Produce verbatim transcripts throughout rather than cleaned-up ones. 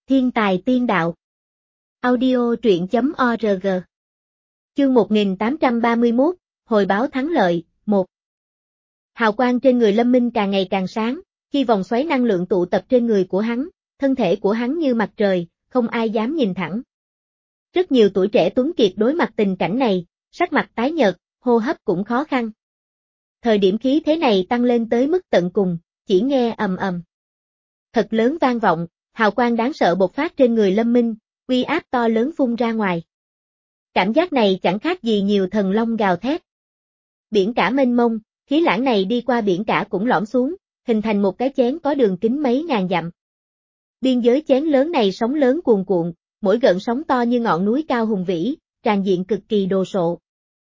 Thiên tài tiên đạo. Audio truyện chấm org. Chương một nghìn tám trăm ba mươi mốt, Hồi báo thắng lợi, một. Hào quang trên người Lâm Minh càng ngày càng sáng, khi vòng xoáy năng lượng tụ tập trên người của hắn, thân thể của hắn như mặt trời, không ai dám nhìn thẳng. Rất nhiều tuổi trẻ tuấn kiệt đối mặt tình cảnh này, sắc mặt tái nhợt, hô hấp cũng khó khăn. Thời điểm khí thế này tăng lên tới mức tận cùng, chỉ nghe ầm ầm. Thật lớn vang vọng, hào quang đáng sợ bộc phát trên người Lâm Minh, uy áp to lớn phun ra ngoài. Cảm giác này chẳng khác gì nhiều thần long gào thét. Biển cả mênh mông, khí lãng này đi qua biển cả cũng lõm xuống, hình thành một cái chén có đường kính mấy ngàn dặm. Biên giới chén lớn này sóng lớn cuồn cuộn, mỗi gợn sóng to như ngọn núi cao hùng vĩ, tràn diện cực kỳ đồ sộ.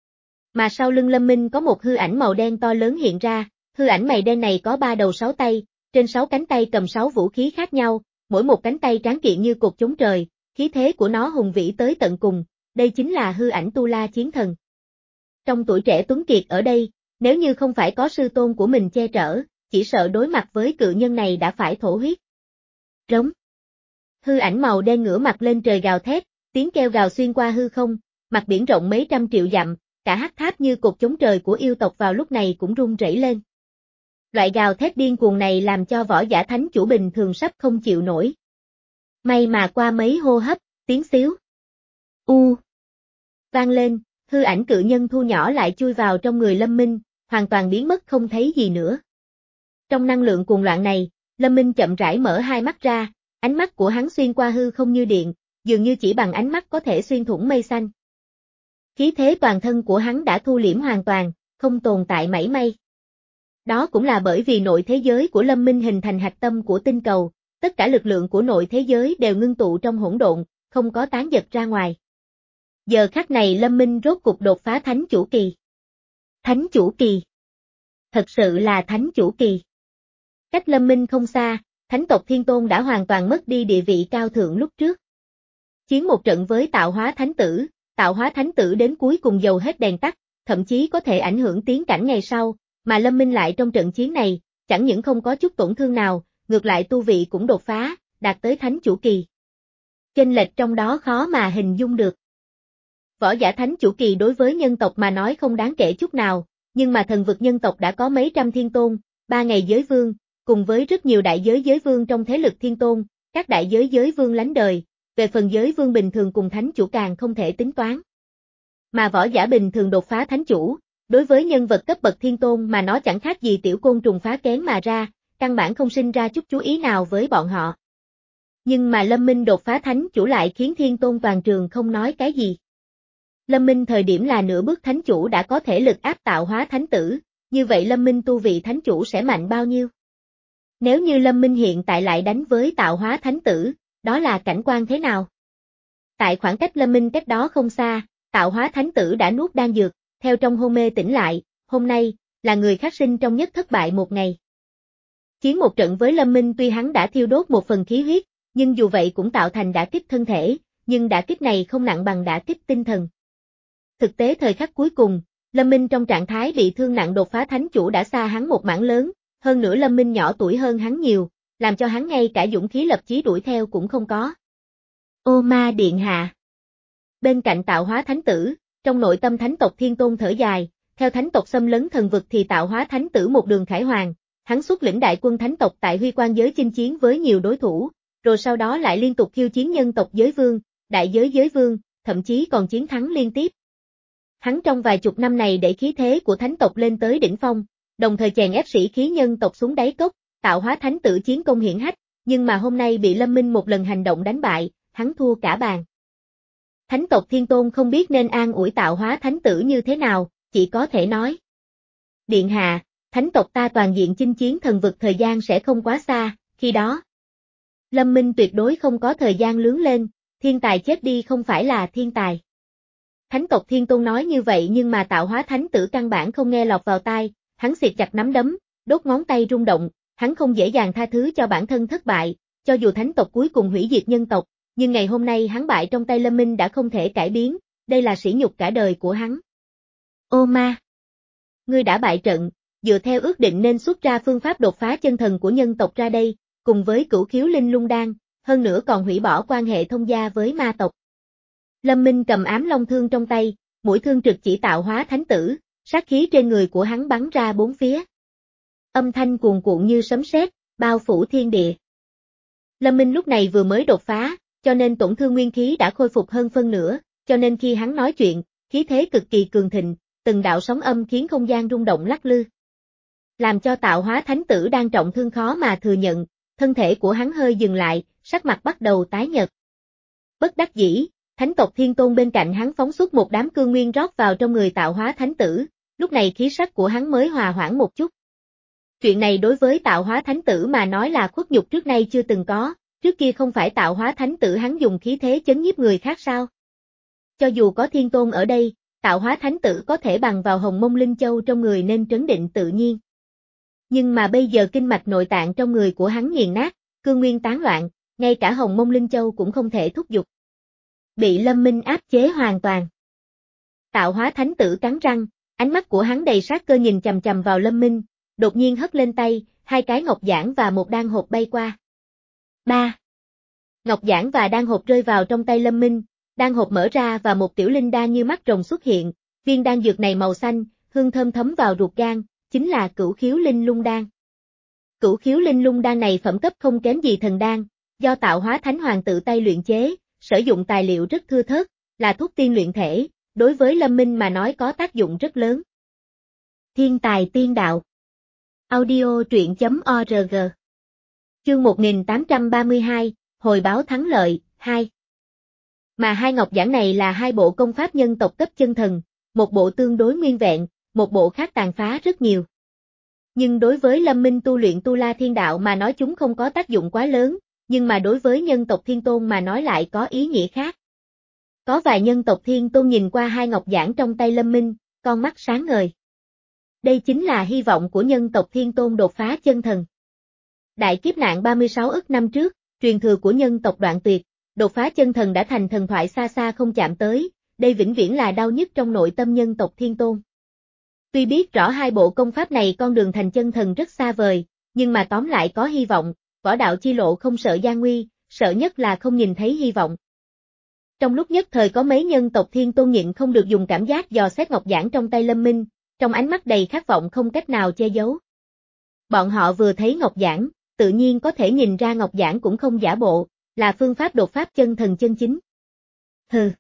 Mà sau lưng Lâm Minh có một hư ảnh màu đen to lớn hiện ra, hư ảnh mày đen này có ba đầu sáu tay, trên sáu cánh tay cầm sáu vũ khí khác nhau, mỗi một cánh tay tráng kiện như cột chống trời, khí thế của nó hùng vĩ tới tận cùng, đây chính là hư ảnh Tu La Chiến Thần. Trong tuổi trẻ tuấn kiệt ở đây, nếu như không phải có sư tôn của mình che chở, chỉ sợ đối mặt với cự nhân này đã phải thổ huyết. Rống. Hư ảnh màu đen ngửa mặt lên trời gào thét, tiếng kêu gào xuyên qua hư không, mặt biển rộng mấy trăm triệu dặm, cả hắc tháp như cột chống trời của yêu tộc vào lúc này cũng rung rẩy lên. Loại gào thét điên cuồng này làm cho võ giả thánh chủ bình thường sắp không chịu nổi. May mà qua mấy hô hấp, tiếng xíu. U. Vang lên, hư ảnh cự nhân thu nhỏ lại chui vào trong người Lâm Minh, hoàn toàn biến mất không thấy gì nữa. Trong năng lượng cuồng loạn này, Lâm Minh chậm rãi mở hai mắt ra, ánh mắt của hắn xuyên qua hư không như điện, dường như chỉ bằng ánh mắt có thể xuyên thủng mây xanh. Khí thế toàn thân của hắn đã thu liễm hoàn toàn, không tồn tại mảy may. Đó cũng là bởi vì nội thế giới của Lâm Minh hình thành hạch tâm của tinh cầu, tất cả lực lượng của nội thế giới đều ngưng tụ trong hỗn độn, không có tán giật ra ngoài. Giờ khắc này Lâm Minh rốt cục đột phá thánh chủ kỳ. Thánh chủ kỳ. Thật sự là thánh chủ kỳ. Cách Lâm Minh không xa, thánh tộc Thiên Tôn đã hoàn toàn mất đi địa vị cao thượng lúc trước. Chiến một trận với tạo hóa thánh tử, tạo hóa thánh tử đến cuối cùng dầu hết đèn tắt, thậm chí có thể ảnh hưởng tiến cảnh ngày sau, mà Lâm Minh lại trong trận chiến này, chẳng những không có chút tổn thương nào, ngược lại tu vị cũng đột phá, đạt tới thánh chủ kỳ. Chênh lệch trong đó khó mà hình dung được. Võ giả thánh chủ kỳ đối với nhân tộc mà nói không đáng kể chút nào, nhưng mà thần vực nhân tộc đã có mấy trăm thiên tôn, ba ngày giới vương, cùng với rất nhiều đại giới giới vương trong thế lực thiên tôn, các đại giới giới vương lánh đời, về phần giới vương bình thường cùng thánh chủ càng không thể tính toán. Mà võ giả bình thường đột phá thánh chủ, đối với nhân vật cấp bậc thiên tôn mà nó chẳng khác gì tiểu côn trùng phá kén mà ra, căn bản không sinh ra chút chú ý nào với bọn họ. Nhưng mà Lâm Minh đột phá thánh chủ lại khiến thiên tôn toàn trường không nói cái gì. Lâm Minh thời điểm là nửa bước thánh chủ đã có thể lực áp tạo hóa thánh tử, như vậy Lâm Minh tu vị thánh chủ sẽ mạnh bao nhiêu? Nếu như Lâm Minh hiện tại lại đánh với tạo hóa thánh tử, đó là cảnh quan thế nào? Tại khoảng cách Lâm Minh cách đó không xa, tạo hóa thánh tử đã nuốt đan dược, theo trong hôn mê tỉnh lại, hôm nay, là người khắc sinh trong nhất thất bại một ngày. Chiến một trận với Lâm Minh tuy hắn đã thiêu đốt một phần khí huyết, nhưng dù vậy cũng tạo thành đả kích thân thể, nhưng đả kích này không nặng bằng đả kích tinh thần. Thực tế thời khắc cuối cùng, Lâm Minh trong trạng thái bị thương nặng đột phá thánh chủ đã xa hắn một mảng lớn, hơn nữa Lâm Minh nhỏ tuổi hơn hắn nhiều, làm cho hắn ngay cả dũng khí lập chí đuổi theo cũng không có. Ô Ma Điện Hạ. Bên cạnh tạo hóa thánh tử, trong nội tâm thánh tộc Thiên Tôn thở dài, theo thánh tộc xâm lấn thần vực thì tạo hóa thánh tử một đường khải hoàng, hắn xuất lĩnh đại quân thánh tộc tại Huy Quan giới chinh chiến với nhiều đối thủ, rồi sau đó lại liên tục khiêu chiến nhân tộc giới vương, đại giới giới vương, thậm chí còn chiến thắng liên tiếp. Hắn trong vài chục năm này để khí thế của thánh tộc lên tới đỉnh phong, đồng thời chèn ép sĩ khí nhân tộc xuống đáy cốc, tạo hóa thánh tử chiến công hiển hách, nhưng mà hôm nay bị Lâm Minh một lần hành động đánh bại, hắn thua cả bàn. Thánh tộc Thiên Tôn không biết nên an ủi tạo hóa thánh tử như thế nào, chỉ có thể nói. Điện hạ, thánh tộc ta toàn diện chinh chiến thần vực thời gian sẽ không quá xa, khi đó. Lâm Minh tuyệt đối không có thời gian lướn lên, thiên tài chết đi không phải là thiên tài. Thánh tộc Thiên Tôn nói như vậy nhưng mà tạo hóa thánh tử căn bản không nghe lọt vào tai, hắn siết chặt nắm đấm, đốt ngón tay rung động, hắn không dễ dàng tha thứ cho bản thân thất bại, cho dù thánh tộc cuối cùng hủy diệt nhân tộc, nhưng ngày hôm nay hắn bại trong tay Lâm Minh đã không thể cải biến, đây là sỉ nhục cả đời của hắn. Ô Ma! Ngươi đã bại trận, dựa theo ước định nên xuất ra phương pháp đột phá chân thần của nhân tộc ra đây, cùng với cửu khiếu linh lung đan, hơn nữa còn hủy bỏ quan hệ thông gia với ma tộc. Lâm Minh cầm ám long thương trong tay, mũi thương trực chỉ tạo hóa thánh tử, sát khí trên người của hắn bắn ra bốn phía. Âm thanh cuồn cuộn như sấm sét, bao phủ thiên địa. Lâm Minh lúc này vừa mới đột phá, cho nên tổn thương nguyên khí đã khôi phục hơn phân nửa, cho nên khi hắn nói chuyện, khí thế cực kỳ cường thịnh, từng đạo sóng âm khiến không gian rung động lắc lư. Làm cho tạo hóa thánh tử đang trọng thương khó mà thừa nhận, thân thể của hắn hơi dừng lại, sắc mặt bắt đầu tái nhợt. Bất đắc dĩ, thánh tộc Thiên Tôn bên cạnh hắn phóng xuất một đám cương nguyên rót vào trong người tạo hóa thánh tử, lúc này khí sắc của hắn mới hòa hoãn một chút. Chuyện này đối với tạo hóa thánh tử mà nói là khuất nhục trước nay chưa từng có, trước kia không phải tạo hóa thánh tử hắn dùng khí thế chấn nhiếp người khác sao? Cho dù có Thiên Tôn ở đây, tạo hóa thánh tử có thể bằng vào hồng mông linh châu trong người nên trấn định tự nhiên. Nhưng mà bây giờ kinh mạch nội tạng trong người của hắn nghiền nát, cương nguyên tán loạn, ngay cả hồng mông linh châu cũng không thể thúc giục. Bị Lâm Minh áp chế hoàn toàn. Tạo hóa thánh tử cắn răng, ánh mắt của hắn đầy sát cơ nhìn chằm chằm vào Lâm Minh, đột nhiên hất lên tay, hai cái ngọc giản và một đan hộp bay qua. Ba. Ngọc giản và đan hộp rơi vào trong tay Lâm Minh, đan hộp mở ra và một tiểu linh đan như mắt rồng xuất hiện, viên đan dược này màu xanh, hương thơm thấm vào ruột gan, chính là Cửu Khiếu Linh Lung Đan. Cửu Khiếu Linh Lung Đan này phẩm cấp không kém gì thần đan, do tạo hóa thánh hoàng tự tay luyện chế, sử dụng tài liệu rất thưa thớt, là thuốc tiên luyện thể, đối với Lâm Minh mà nói có tác dụng rất lớn. Thiên tài tiên đạo. Audio truyện chấm org. Chương một nghìn tám trăm ba mươi hai, Hồi báo thắng lợi, hai. Mà hai ngọc giản này là hai bộ công pháp nhân tộc cấp chân thần, một bộ tương đối nguyên vẹn, một bộ khác tàn phá rất nhiều. Nhưng đối với Lâm Minh tu luyện Tu La Thiên Đạo mà nói chúng không có tác dụng quá lớn, nhưng mà đối với nhân tộc Thiên Tôn mà nói lại có ý nghĩa khác. Có vài nhân tộc Thiên Tôn nhìn qua hai ngọc giản trong tay Lâm Minh, con mắt sáng ngời. Đây chính là hy vọng của nhân tộc Thiên Tôn đột phá chân thần. Đại kiếp nạn ba mươi sáu ức năm trước, truyền thừa của nhân tộc đoạn tuyệt, đột phá chân thần đã thành thần thoại xa xa không chạm tới, đây vĩnh viễn là đau nhức trong nội tâm nhân tộc Thiên Tôn. Tuy biết rõ hai bộ công pháp này con đường thành chân thần rất xa vời, nhưng mà tóm lại có hy vọng, võ đạo chi lộ không sợ gian nguy, sợ nhất là không nhìn thấy hy vọng. Trong lúc nhất thời có mấy nhân tộc Thiên Tôn nhịn không được dùng cảm giác dò xét ngọc giản trong tay Lâm Minh, trong ánh mắt đầy khát vọng không cách nào che giấu. Bọn họ vừa thấy ngọc giản, tự nhiên có thể nhìn ra ngọc giản cũng không giả bộ, là phương pháp đột pháp chân thần chân chính. Hừ.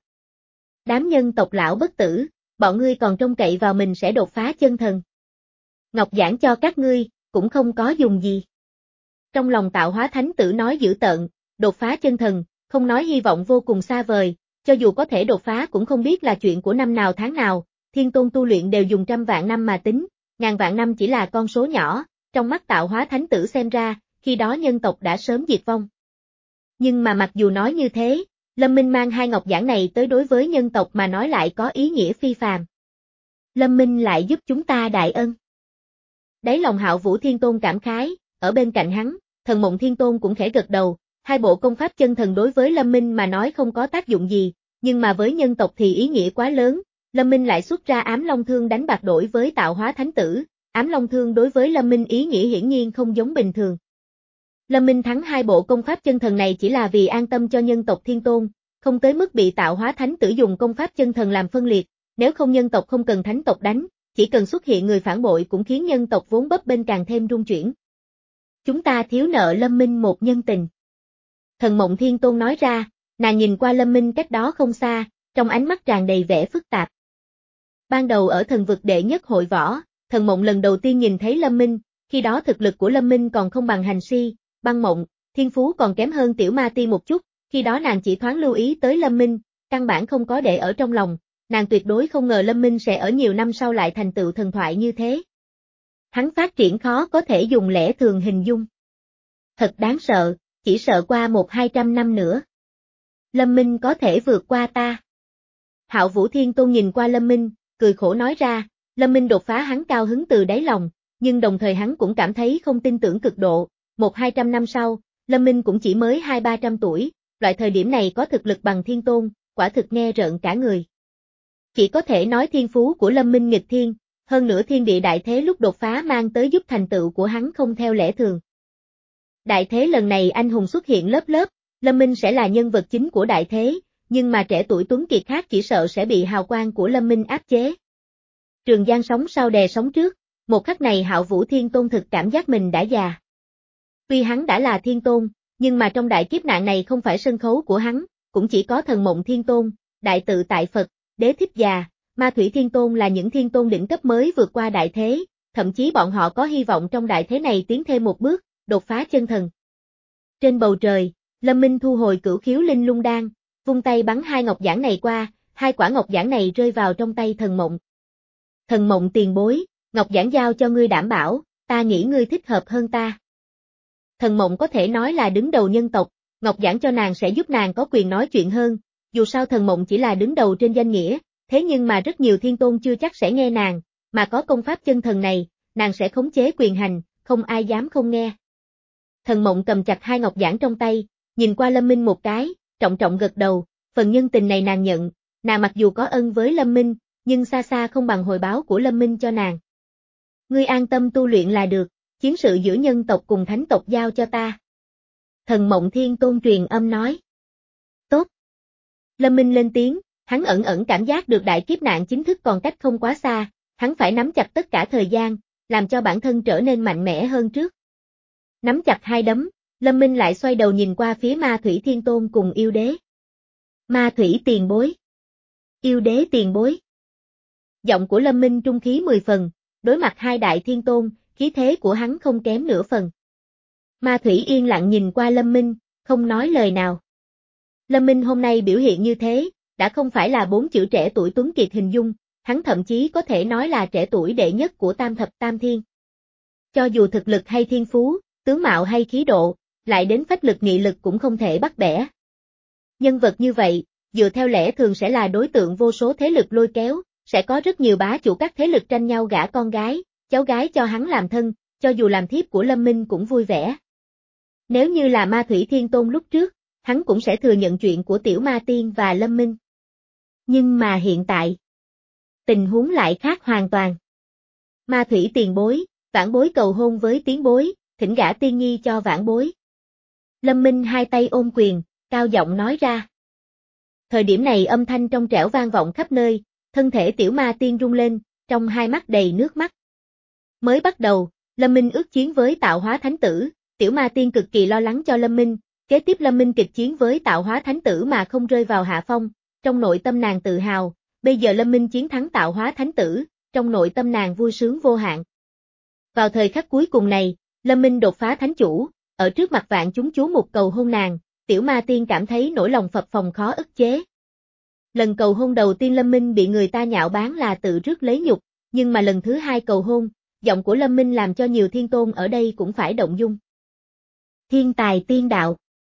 Đám nhân tộc lão bất tử, bọn ngươi còn trông cậy vào mình sẽ đột phá chân thần. Ngọc giản cho các ngươi, cũng không có dùng gì. Trong lòng tạo hóa thánh tử nói dữ tợn, đột phá chân thần, không nói hy vọng vô cùng xa vời, cho dù có thể đột phá cũng không biết là chuyện của năm nào tháng nào, Thiên Tôn tu luyện đều dùng trăm vạn năm mà tính, ngàn vạn năm chỉ là con số nhỏ, trong mắt tạo hóa thánh tử xem ra, khi đó nhân tộc đã sớm diệt vong. Nhưng mà mặc dù nói như thế, Lâm Minh mang hai ngọc giản này tới đối với nhân tộc mà nói lại có ý nghĩa phi phàm. Lâm Minh lại giúp chúng ta đại ân. Đáy lòng Hạo Vũ Thiên Tôn cảm khái, ở bên cạnh hắn, Thần Mộng Thiên Tôn cũng khẽ gật đầu, hai bộ công pháp chân thần đối với Lâm Minh mà nói không có tác dụng gì, nhưng mà với nhân tộc thì ý nghĩa quá lớn, Lâm Minh lại xuất ra ám long thương đánh bạc đổi với tạo hóa thánh tử, ám long thương đối với Lâm Minh ý nghĩa hiển nhiên không giống bình thường. Lâm Minh thắng hai bộ công pháp chân thần này chỉ là vì an tâm cho nhân tộc Thiên Tôn, không tới mức bị tạo hóa thánh tử dùng công pháp chân thần làm phân liệt, nếu không nhân tộc không cần thánh tộc đánh, chỉ cần xuất hiện người phản bội cũng khiến nhân tộc vốn bấp bênh càng thêm rung chuyển. Chúng ta thiếu nợ Lâm Minh một nhân tình. Thần Mộng Thiên Tôn nói ra, nàng nhìn qua Lâm Minh cách đó không xa, trong ánh mắt tràn đầy vẻ phức tạp. Ban đầu ở thần vực đệ nhất hội võ, Thần Mộng lần đầu tiên nhìn thấy Lâm Minh, khi đó thực lực của Lâm Minh còn không bằng Hành Si, Băng Mộng, thiên phú còn kém hơn Tiểu Ma Ti một chút, khi đó nàng chỉ thoáng lưu ý tới Lâm Minh, căn bản không có để ở trong lòng, nàng tuyệt đối không ngờ Lâm Minh sẽ ở nhiều năm sau lại thành tựu thần thoại như thế. Hắn phát triển khó có thể dùng lẽ thường hình dung. Thật đáng sợ, chỉ sợ qua một hai trăm năm nữa. Lâm Minh có thể vượt qua ta. Hạo Vũ Thiên Tôn nhìn qua Lâm Minh, cười khổ nói ra, Lâm Minh đột phá hắn cao hứng từ đáy lòng, nhưng đồng thời hắn cũng cảm thấy không tin tưởng cực độ, một hai trăm năm sau, Lâm Minh cũng chỉ mới hai ba trăm tuổi, loại thời điểm này có thực lực bằng Thiên Tôn, quả thực nghe rợn cả người. Chỉ có thể nói thiên phú của Lâm Minh nghịch thiên, hơn nữa thiên địa đại thế lúc đột phá mang tới giúp thành tựu của hắn không theo lẽ thường. Đại thế lần này anh hùng xuất hiện lớp lớp, Lâm Minh sẽ là nhân vật chính của đại thế, nhưng mà trẻ tuổi tuấn kiệt khác chỉ sợ sẽ bị hào quang của Lâm Minh áp chế. Trường Giang sóng sau đè sóng trước, một khắc này Hạo Vũ Thiên Tôn thực cảm giác mình đã già. Tuy hắn đã là Thiên Tôn, nhưng mà trong đại kiếp nạn này không phải sân khấu của hắn, cũng chỉ có Thần Mộng Thiên Tôn, Đại Tự Tại Phật, Đế Thích Già, Ma Thủy Thiên Tôn là những thiên tôn đỉnh cấp mới vượt qua đại thế, thậm chí bọn họ có hy vọng trong đại thế này tiến thêm một bước, đột phá chân thần. Trên bầu trời, Lâm Minh thu hồi Cửu Khiếu Linh Lung Đan, vung tay bắn hai ngọc giản này qua, hai quả ngọc giản này rơi vào trong tay Thần Mộng. Thần Mộng tiền bối, ngọc giản giao cho ngươi đảm bảo, ta nghĩ ngươi thích hợp hơn ta. Thần Mộng có thể nói là đứng đầu nhân tộc, ngọc giản cho nàng sẽ giúp nàng có quyền nói chuyện hơn, dù sao Thần Mộng chỉ là đứng đầu trên danh nghĩa, thế nhưng mà rất nhiều thiên tôn chưa chắc sẽ nghe nàng, mà có công pháp chân thần này, nàng sẽ khống chế quyền hành, không ai dám không nghe. Thần Mộng cầm chặt hai ngọc giản trong tay, nhìn qua Lâm Minh một cái, trọng trọng gật đầu, phần nhân tình này nàng nhận, nàng mặc dù có ân với Lâm Minh, nhưng xa xa không bằng hồi báo của Lâm Minh cho nàng. Ngươi an tâm tu luyện là được, chiến sự giữa nhân tộc cùng thánh tộc giao cho ta. Thần Mộng Thiên Tôn truyền âm nói. Tốt. Lâm Minh lên tiếng, hắn ẩn ẩn cảm giác được đại kiếp nạn chính thức còn cách không quá xa, hắn phải nắm chặt tất cả thời gian, làm cho bản thân trở nên mạnh mẽ hơn trước. Nắm chặt hai đấm, Lâm Minh lại xoay đầu nhìn qua phía Ma Thủy Thiên Tôn cùng yêu đế. Ma Thủy tiền bối. Yêu đế tiền bối. Giọng của Lâm Minh trung khí mười phần, đối mặt hai đại thiên tôn, khí thế của hắn không kém nửa phần. Ma Thủy yên lặng nhìn qua Lâm Minh, không nói lời nào. Lâm Minh hôm nay biểu hiện như thế, đã không phải là bốn chữ trẻ tuổi tuấn kiệt hình dung, hắn thậm chí có thể nói là trẻ tuổi đệ nhất của tam thập tam thiên. Cho dù thực lực hay thiên phú, tướng mạo hay khí độ, lại đến phách lực nghị lực cũng không thể bắt bẻ. Nhân vật như vậy, dựa theo lẽ thường sẽ là đối tượng vô số thế lực lôi kéo, sẽ có rất nhiều bá chủ các thế lực tranh nhau gả con gái, cháu gái cho hắn làm thân, cho dù làm thiếp của Lâm Minh cũng vui vẻ. Nếu như là Ma Thủy Thiên Tôn lúc trước, hắn cũng sẽ thừa nhận chuyện của Tiểu Ma Tiên và Lâm Minh. Nhưng mà hiện tại, tình huống lại khác hoàn toàn. Ma Thủy tiền bối, vãn bối cầu hôn với tiến bối, thỉnh gả tiên nhi cho vãn bối. Lâm Minh hai tay ôm quyền, cao giọng nói ra. Thời điểm này âm thanh trong trẻo vang vọng khắp nơi, thân thể Tiểu Ma Tiên rung lên, trong hai mắt đầy nước mắt. Mới bắt đầu, Lâm Minh ước chiến với Tạo Hóa Thánh Tử, Tiểu Ma Tiên cực kỳ lo lắng cho Lâm Minh, kế tiếp Lâm Minh kịch chiến với Tạo Hóa Thánh Tử mà không rơi vào hạ phong, trong nội tâm nàng tự hào, bây giờ Lâm Minh chiến thắng Tạo Hóa Thánh Tử, trong nội tâm nàng vui sướng vô hạn. Vào thời khắc cuối cùng này, Lâm Minh đột phá thánh chủ, ở trước mặt vạn chúng chú mục cầu hôn nàng, Tiểu Ma Tiên cảm thấy nỗi lòng phập phồng khó ức chế. Lần cầu hôn đầu tiên Lâm Minh bị người ta nhạo báng là tự rước lấy nhục, nhưng mà lần thứ hai cầu hôn, giọng của Lâm Minh làm cho nhiều thiên tôn ở đây cũng phải động dung. Thiên tài tiên đạo.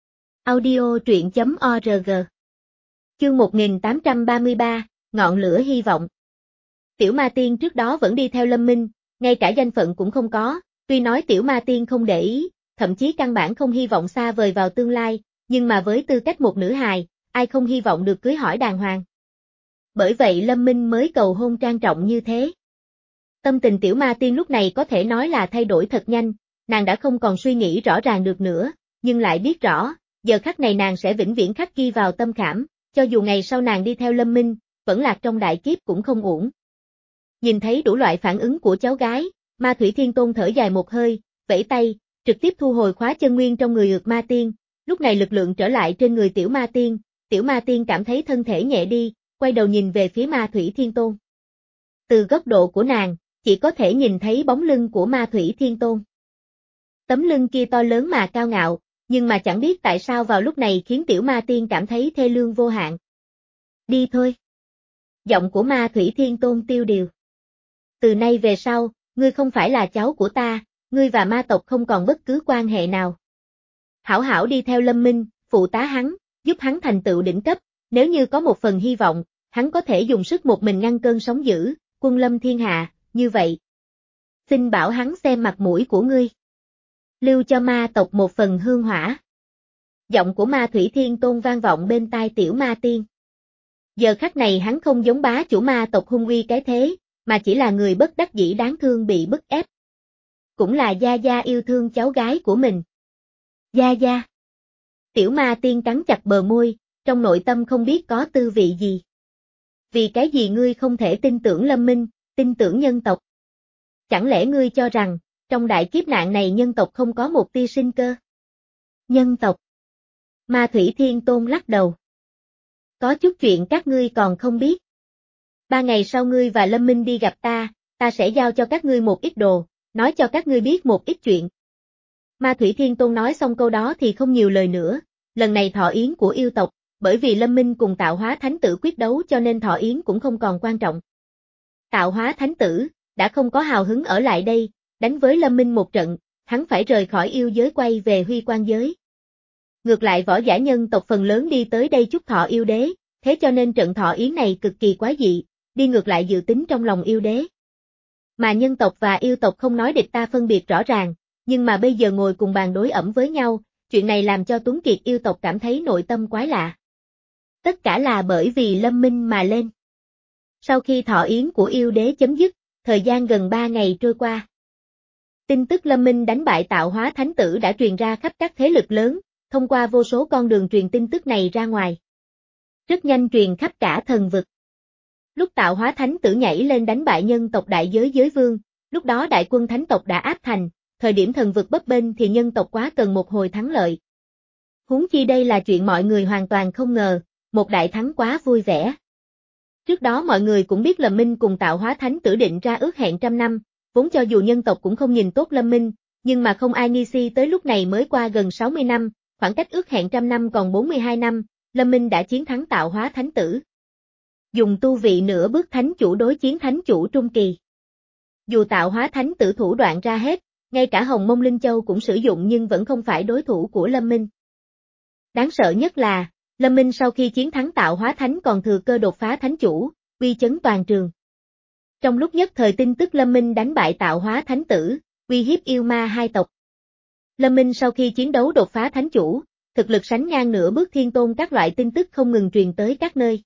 Audio truyện chấm org. Chương một nghìn tám trăm ba mươi ba, Ngọn lửa hy vọng. Tiểu Ma Tiên trước đó vẫn đi theo Lâm Minh, ngay cả danh phận cũng không có, tuy nói Tiểu Ma Tiên không để ý, thậm chí căn bản không hy vọng xa vời vào tương lai, nhưng mà với tư cách một nữ hài, ai không hy vọng được cưới hỏi đàng hoàng. Bởi vậy Lâm Minh mới cầu hôn trang trọng như thế. Tâm tình Tiểu Ma Tiên lúc này có thể nói là thay đổi thật nhanh, nàng đã không còn suy nghĩ rõ ràng được nữa, nhưng lại biết rõ, giờ khắc này nàng sẽ vĩnh viễn khắc ghi vào tâm khảm, cho dù ngày sau nàng đi theo Lâm Minh, vẫn lạc trong đại kiếp cũng không uổng. Nhìn thấy đủ loại phản ứng của cháu gái, Ma Thủy Thiên Tôn thở dài một hơi, vẫy tay, trực tiếp thu hồi khóa chân nguyên trong người Ược Ma Tiên, lúc này lực lượng trở lại trên người Tiểu Ma Tiên, Tiểu Ma Tiên cảm thấy thân thể nhẹ đi, quay đầu nhìn về phía Ma Thủy Thiên Tôn. Từ góc độ của nàng, chỉ có thể nhìn thấy bóng lưng của Ma Thủy Thiên Tôn. Tấm lưng kia to lớn mà cao ngạo, nhưng mà chẳng biết tại sao vào lúc này khiến Tiểu Ma Tiên cảm thấy thê lương vô hạn. Đi thôi. Giọng của Ma Thủy Thiên Tôn tiêu điều. Từ nay về sau, ngươi không phải là cháu của ta, ngươi và ma tộc không còn bất cứ quan hệ nào. Hảo hảo đi theo Lâm Minh, phụ tá hắn, giúp hắn thành tựu đỉnh cấp, nếu như có một phần hy vọng, hắn có thể dùng sức một mình ngăn cơn sóng dữ, quân lâm thiên hạ, như vậy. Xin bảo hắn xem mặt mũi của ngươi. Lưu cho ma tộc một phần hương hỏa. Giọng của Ma Thủy Thiên Tôn vang vọng bên tai Tiểu Ma Tiên. Giờ khắc này hắn không giống bá chủ ma tộc hung uy cái thế, mà chỉ là người bất đắc dĩ đáng thương bị bức ép. Cũng là Gia Gia yêu thương cháu gái của mình. Gia Gia. Tiểu ma tiên cắn chặt bờ môi, trong nội tâm không biết có tư vị gì. Vì cái gì ngươi không thể tin tưởng Lâm Minh, tin tưởng nhân tộc? Chẳng lẽ ngươi cho rằng, trong đại kiếp nạn này nhân tộc không có một tia sinh cơ? Nhân tộc. Ma Thủy Thiên Tôn lắc đầu. Có chút chuyện các ngươi còn không biết. Ba ngày sau ngươi và Lâm Minh đi gặp ta, ta sẽ giao cho các ngươi một ít đồ, nói cho các ngươi biết một ít chuyện. Ma Thủy Thiên Tôn nói xong câu đó thì không nhiều lời nữa, lần này thọ yến của yêu tộc, bởi vì Lâm Minh cùng Tạo Hóa Thánh Tử quyết đấu cho nên thọ yến cũng không còn quan trọng. Tạo Hóa Thánh Tử, đã không có hào hứng ở lại đây, đánh với Lâm Minh một trận, hắn phải rời khỏi yêu giới quay về Huy Quan giới. Ngược lại võ giả nhân tộc phần lớn đi tới đây chúc thọ yêu đế, thế cho nên trận thọ yến này cực kỳ quái dị, đi ngược lại dự tính trong lòng yêu đế. Mà nhân tộc và yêu tộc không nói địch ta phân biệt rõ ràng, nhưng mà bây giờ ngồi cùng bàn đối ẩm với nhau, chuyện này làm cho Tuấn Kiệt yêu tộc cảm thấy nội tâm quái lạ. Tất cả là bởi vì Lâm Minh mà lên. Sau khi thọ yến của yêu đế chấm dứt, thời gian gần ba ngày trôi qua. Tin tức Lâm Minh đánh bại Tạo Hóa Thánh Tử đã truyền ra khắp các thế lực lớn, thông qua vô số con đường truyền tin tức này ra ngoài. Rất nhanh truyền khắp cả thần vực. Lúc Tạo Hóa Thánh Tử nhảy lên đánh bại nhân tộc đại giới giới vương, lúc đó đại quân thánh tộc đã áp thành, thời điểm thần vực bấp bênh thì nhân tộc quá cần một hồi thắng lợi. Huống chi đây là chuyện mọi người hoàn toàn không ngờ, một đại thắng quá vui vẻ. Trước đó mọi người cũng biết Lâm Minh cùng Tạo Hóa Thánh Tử định ra ước hẹn trăm năm, vốn cho dù nhân tộc cũng không nhìn tốt Lâm Minh, nhưng mà không ai nghi si tới lúc này mới qua gần sáu mươi năm, khoảng cách ước hẹn trăm năm còn bốn mươi hai năm, Lâm Minh đã chiến thắng Tạo Hóa Thánh Tử. Dùng tu vị nửa bước thánh chủ đối chiến thánh chủ trung kỳ. Dù Tạo Hóa Thánh Tử thủ đoạn ra hết, ngay cả Hồng Mông Linh Châu cũng sử dụng nhưng vẫn không phải đối thủ của Lâm Minh. Đáng sợ nhất là, Lâm Minh sau khi chiến thắng Tạo Hóa Thánh còn thừa cơ đột phá thánh chủ, uy chấn toàn trường. Trong lúc nhất thời tin tức Lâm Minh đánh bại Tạo Hóa Thánh Tử, uy hiếp yêu ma hai tộc. Lâm Minh sau khi chiến đấu đột phá thánh chủ, thực lực sánh ngang nửa bước thiên tôn, các loại tin tức không ngừng truyền tới các nơi.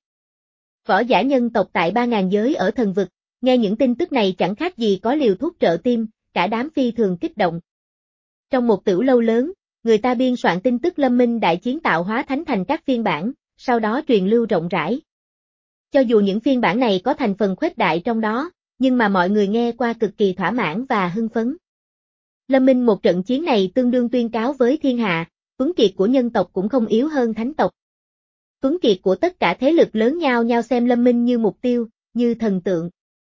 Võ giả nhân tộc tại ba ngàn giới ở thần vực, nghe những tin tức này chẳng khác gì có liều thuốc trợ tim, cả đám phi thường kích động. Trong một tửu lâu lớn, người ta biên soạn tin tức Lâm Minh đại chiến Tạo Hóa Thánh thành các phiên bản, sau đó truyền lưu rộng rãi. Cho dù những phiên bản này có thành phần khuếch đại trong đó, nhưng mà mọi người nghe qua cực kỳ thỏa mãn và hưng phấn. Lâm Minh một trận chiến này tương đương tuyên cáo với thiên hạ, tuấn kiệt của nhân tộc cũng không yếu hơn thánh tộc. Tuấn kiệt của tất cả thế lực lớn nhao nhao xem Lâm Minh như mục tiêu, như thần tượng.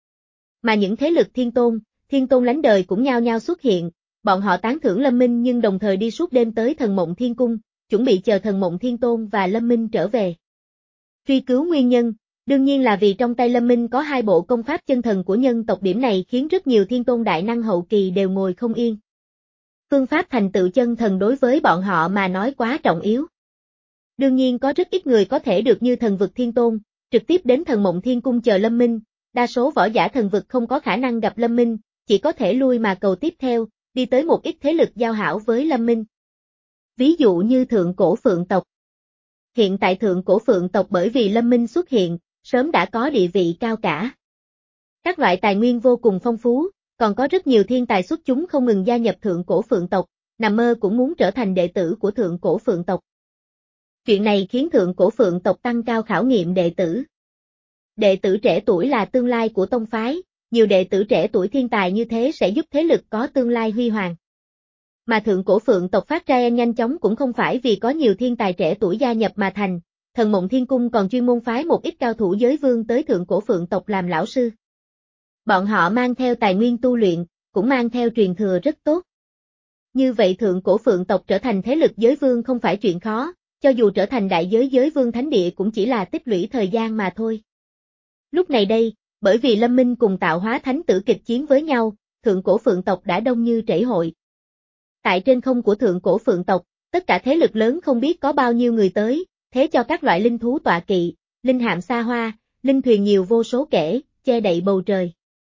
Mà những thế lực thiên tôn, thiên tôn lánh đời cũng nhao nhao xuất hiện, bọn họ tán thưởng Lâm Minh nhưng đồng thời đi suốt đêm tới Thần Mộng Thiên Cung, chuẩn bị chờ Thần Mộng Thiên Tôn và Lâm Minh trở về. Truy cứu nguyên nhân, đương nhiên là vì trong tay Lâm Minh có hai bộ công pháp chân thần của nhân tộc, điểm này khiến rất nhiều thiên tôn đại năng hậu kỳ đều ngồi không yên. Phương pháp thành tựu chân thần đối với bọn họ mà nói quá trọng yếu. Đương nhiên có rất ít người có thể được như thần vực thiên tôn, trực tiếp đến Thần Mộng Thiên Cung chờ Lâm Minh, đa số võ giả thần vực không có khả năng gặp Lâm Minh, chỉ có thể lui mà cầu tiếp theo, đi tới một ít thế lực giao hảo với Lâm Minh. Ví dụ như Thượng Cổ Phượng tộc. Hiện tại Thượng Cổ Phượng tộc bởi vì Lâm Minh xuất hiện, sớm đã có địa vị cao cả. Các loại tài nguyên vô cùng phong phú, còn có rất nhiều thiên tài xuất chúng không ngừng gia nhập Thượng Cổ Phượng tộc, nằm mơ cũng muốn trở thành đệ tử của Thượng Cổ Phượng tộc. Chuyện này khiến Thượng Cổ Phượng tộc tăng cao khảo nghiệm đệ tử. Đệ tử trẻ tuổi là tương lai của tông phái, nhiều đệ tử trẻ tuổi thiên tài như thế sẽ giúp thế lực có tương lai huy hoàng. Mà Thượng Cổ Phượng tộc phát ra nhanh chóng cũng không phải vì có nhiều thiên tài trẻ tuổi gia nhập mà thành, Thần Mộng Thiên Cung còn chuyên môn phái một ít cao thủ giới vương tới Thượng Cổ Phượng tộc làm lão sư. Bọn họ mang theo tài nguyên tu luyện, cũng mang theo truyền thừa rất tốt. Như vậy Thượng Cổ Phượng tộc trở thành thế lực giới vương không phải chuyện khó, cho dù trở thành đại giới giới vương thánh địa cũng chỉ là tích lũy thời gian mà thôi. Lúc này đây, bởi vì Lâm Minh cùng Tạo Hóa Thánh Tử kịch chiến với nhau, Thượng Cổ Phượng tộc đã đông như trẩy hội. Tại trên không của Thượng Cổ Phượng tộc, tất cả thế lực lớn không biết có bao nhiêu người tới, thế cho các loại linh thú tọa kỵ, linh hạm xa hoa, linh thuyền nhiều vô số kể, che đậy bầu trời.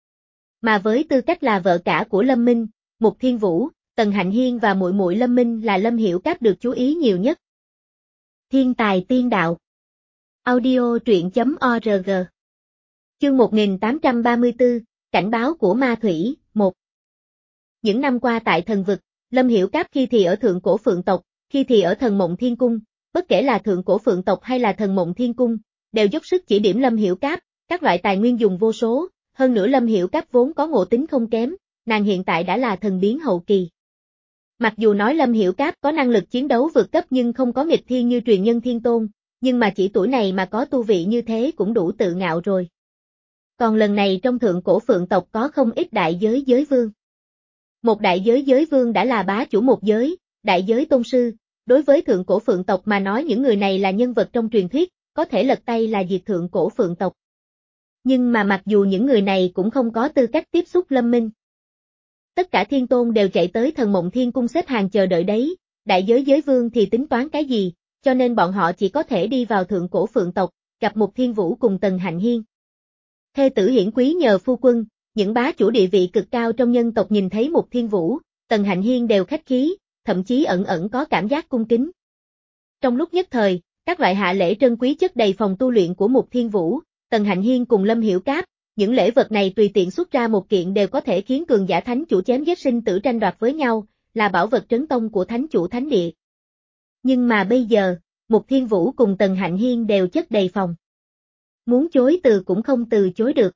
Mà với tư cách là vợ cả của Lâm Minh, Mục Thiên Vũ, Tần Hạnh Hiên và muội muội Lâm Minh là Lâm Hiểu Cáp được chú ý nhiều nhất. Thiên tài tiên đạo. Audio truyện chấm org. Chương một nghìn tám trăm ba mươi tư, cảnh báo của ma thủy, một. Những năm qua tại thần vực, Lâm Hiểu Cáp khi thì ở Thượng Cổ Phượng tộc, khi thì ở Thần Mộng Thiên Cung, bất kể là Thượng Cổ Phượng tộc hay là Thần Mộng Thiên Cung, đều dốc sức chỉ điểm Lâm Hiểu Cáp, các loại tài nguyên dùng vô số, hơn nữa Lâm Hiểu Cáp vốn có ngộ tính không kém, nàng hiện tại đã là thần biến hậu kỳ. Mặc dù nói Lâm Hiểu Cáp có năng lực chiến đấu vượt cấp nhưng không có nghịch thiên như truyền nhân Thiên Tôn, nhưng mà chỉ tuổi này mà có tu vị như thế cũng đủ tự ngạo rồi. Còn lần này trong Thượng Cổ Phượng tộc có không ít đại giới giới vương. Một đại giới giới vương đã là bá chủ một giới, đại giới tôn sư, đối với Thượng Cổ Phượng tộc mà nói những người này là nhân vật trong truyền thuyết, có thể lật tay là diệt Thượng Cổ Phượng tộc. Nhưng mà mặc dù những người này cũng không có tư cách tiếp xúc Lâm Minh. Tất cả thiên tôn đều chạy tới Thần Mộng Thiên Cung xếp hàng chờ đợi đấy, đại giới giới vương thì tính toán cái gì, cho nên bọn họ chỉ có thể đi vào Thượng Cổ Phượng tộc, gặp Mục Thiên Vũ cùng Tần Hạnh Hiên. Thê tử hiển quý nhờ phu quân, những bá chủ địa vị cực cao trong nhân tộc nhìn thấy Mục Thiên Vũ, Tần Hạnh Hiên đều khách khí, thậm chí ẩn ẩn có cảm giác cung kính. Trong lúc nhất thời, các loại hạ lễ trân quý chất đầy phòng tu luyện của Mục Thiên Vũ, Tần Hạnh Hiên cùng Lâm Hiểu Cáp, những lễ vật này tùy tiện xuất ra một kiện đều có thể khiến cường giả thánh chủ chém giết sinh tử tranh đoạt với nhau, là bảo vật trấn tông của thánh chủ thánh địa. Nhưng mà bây giờ, Mục Thiên Vũ cùng Tần Hạnh Hiên đều chất đầy phòng. Muốn chối từ cũng không từ chối được.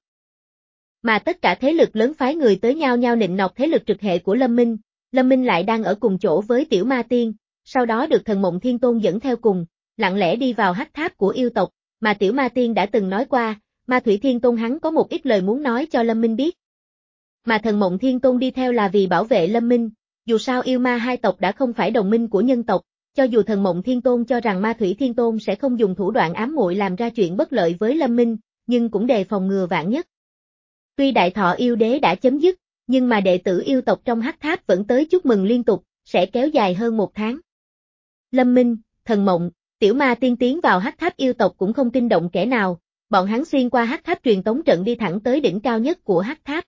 Mà tất cả thế lực lớn phái người tới nhau nhau nịnh nọt thế lực trực hệ của Lâm Minh, Lâm Minh lại đang ở cùng chỗ với Tiểu Ma Tiên, sau đó được Thần Mộng Thiên Tôn dẫn theo cùng, lặng lẽ đi vào hắc tháp của yêu tộc, mà Tiểu Ma Tiên đã từng nói qua, Ma Thủy Thiên Tôn hắn có một ít lời muốn nói cho Lâm Minh biết. Mà Thần Mộng Thiên Tôn đi theo là vì bảo vệ Lâm Minh, dù sao yêu ma hai tộc đã không phải đồng minh của nhân tộc, cho dù Thần Mộng Thiên Tôn cho rằng Ma Thủy Thiên Tôn sẽ không dùng thủ đoạn ám muội làm ra chuyện bất lợi với Lâm Minh, nhưng cũng đề phòng ngừa vạn nhất. Tuy đại thọ yêu đế đã chấm dứt, nhưng mà đệ tử yêu tộc trong hắc tháp vẫn tới chúc mừng liên tục, sẽ kéo dài hơn một tháng. Lâm Minh, Thần Mộng, Tiểu Ma Tiên tiến vào hắc tháp yêu tộc cũng không kinh động kẻ nào, bọn hắn xuyên qua hắc tháp truyền tống trận đi thẳng tới đỉnh cao nhất của hắc tháp.